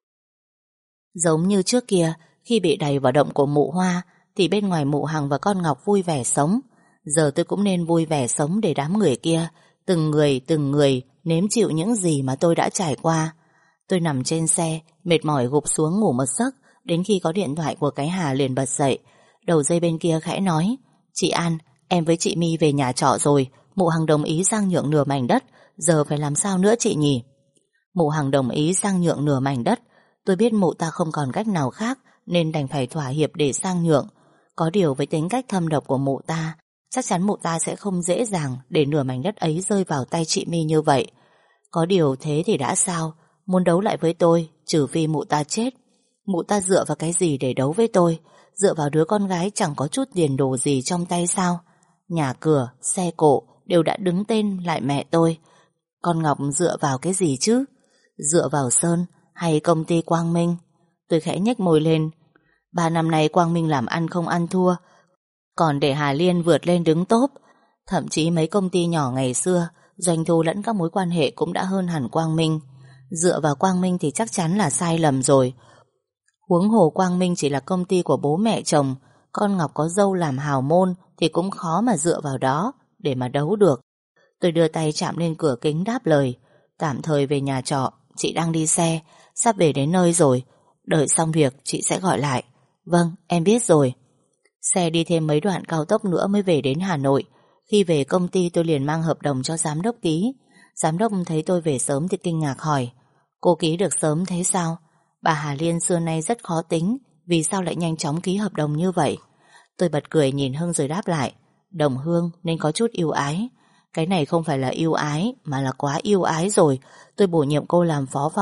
Giống như trước kia, khi bị đày vào động của mụ Hoa, thì bên ngoài mụ Hằng và con Ngọc vui vẻ sống. Giờ tôi cũng nên vui vẻ sống để đám người kia, từng người nếm chịu những gì mà tôi đã trải qua. Tôi nằm trên xe, mệt mỏi gục xuống ngủ một giấc, đến khi có điện thoại của cái Hà liền bật dậy. Đầu dây bên kia khẽ nói: Chị An, em với chị My về nhà trọ rồi, mụ Hằng đồng ý sang nhượng nửa mảnh đất, giờ phải làm sao nữa chị nhỉ? Mụ Hằng đồng ý sang nhượng nửa mảnh đất. Tôi biết mụ ta không còn cách nào khác nên đành phải thỏa hiệp để sang nhượng. Có điều với tính cách thâm độc của mụ ta, chắc chắn mụ ta sẽ không dễ dàng để nửa mảnh đất ấy rơi vào tay chị My như vậy. Có điều thế thì đã sao? Muốn đấu lại với tôi, trừ phi mụ ta chết. Mụ ta dựa vào cái gì để đấu với tôi? Dựa vào đứa con gái chẳng có chút tiền đồ gì trong tay sao? Nhà cửa, xe cộ đều đã đứng tên lại mẹ tôi. Con Ngọc dựa vào cái gì chứ? Dựa vào Sơn hay công ty Quang Minh? Tôi khẽ nhếch môi lên. 3 năm nay Quang Minh làm ăn không ăn thua, còn để Hà Liên vượt lên đứng top. Thậm chí mấy công ty nhỏ ngày xưa, doanh thu lẫn các mối quan hệ cũng đã hơn hẳn Quang Minh. Dựa vào Quang Minh thì chắc chắn là sai lầm rồi. Huống hồ Quang Minh chỉ là công ty của bố mẹ chồng, con Ngọc có dâu làm hào môn thì cũng khó mà dựa vào đó để mà đấu được. Tôi đưa tay chạm lên cửa kính đáp lời. Tạm thời về nhà trọ, chị đang đi xe, sắp về đến nơi rồi. Đợi xong việc chị sẽ gọi lại. Vâng, em biết rồi. Xe đi thêm mấy đoạn cao tốc nữa mới về đến Hà Nội. Khi về công ty tôi liền mang hợp đồng cho giám đốc ký. Giám đốc thấy tôi về sớm thì kinh ngạc hỏi: Cô ký được sớm thế sao? Bà Hà Liên xưa nay rất khó tính, vì sao lại nhanh chóng ký hợp đồng như vậy? Tôi bật cười nhìn Hưng rồi đáp lại: Đồng hương nên có chút yêu ái. Cái này không phải là yêu ái, mà là quá yêu ái rồi. Tôi bổ nhiệm cô làm phó phòng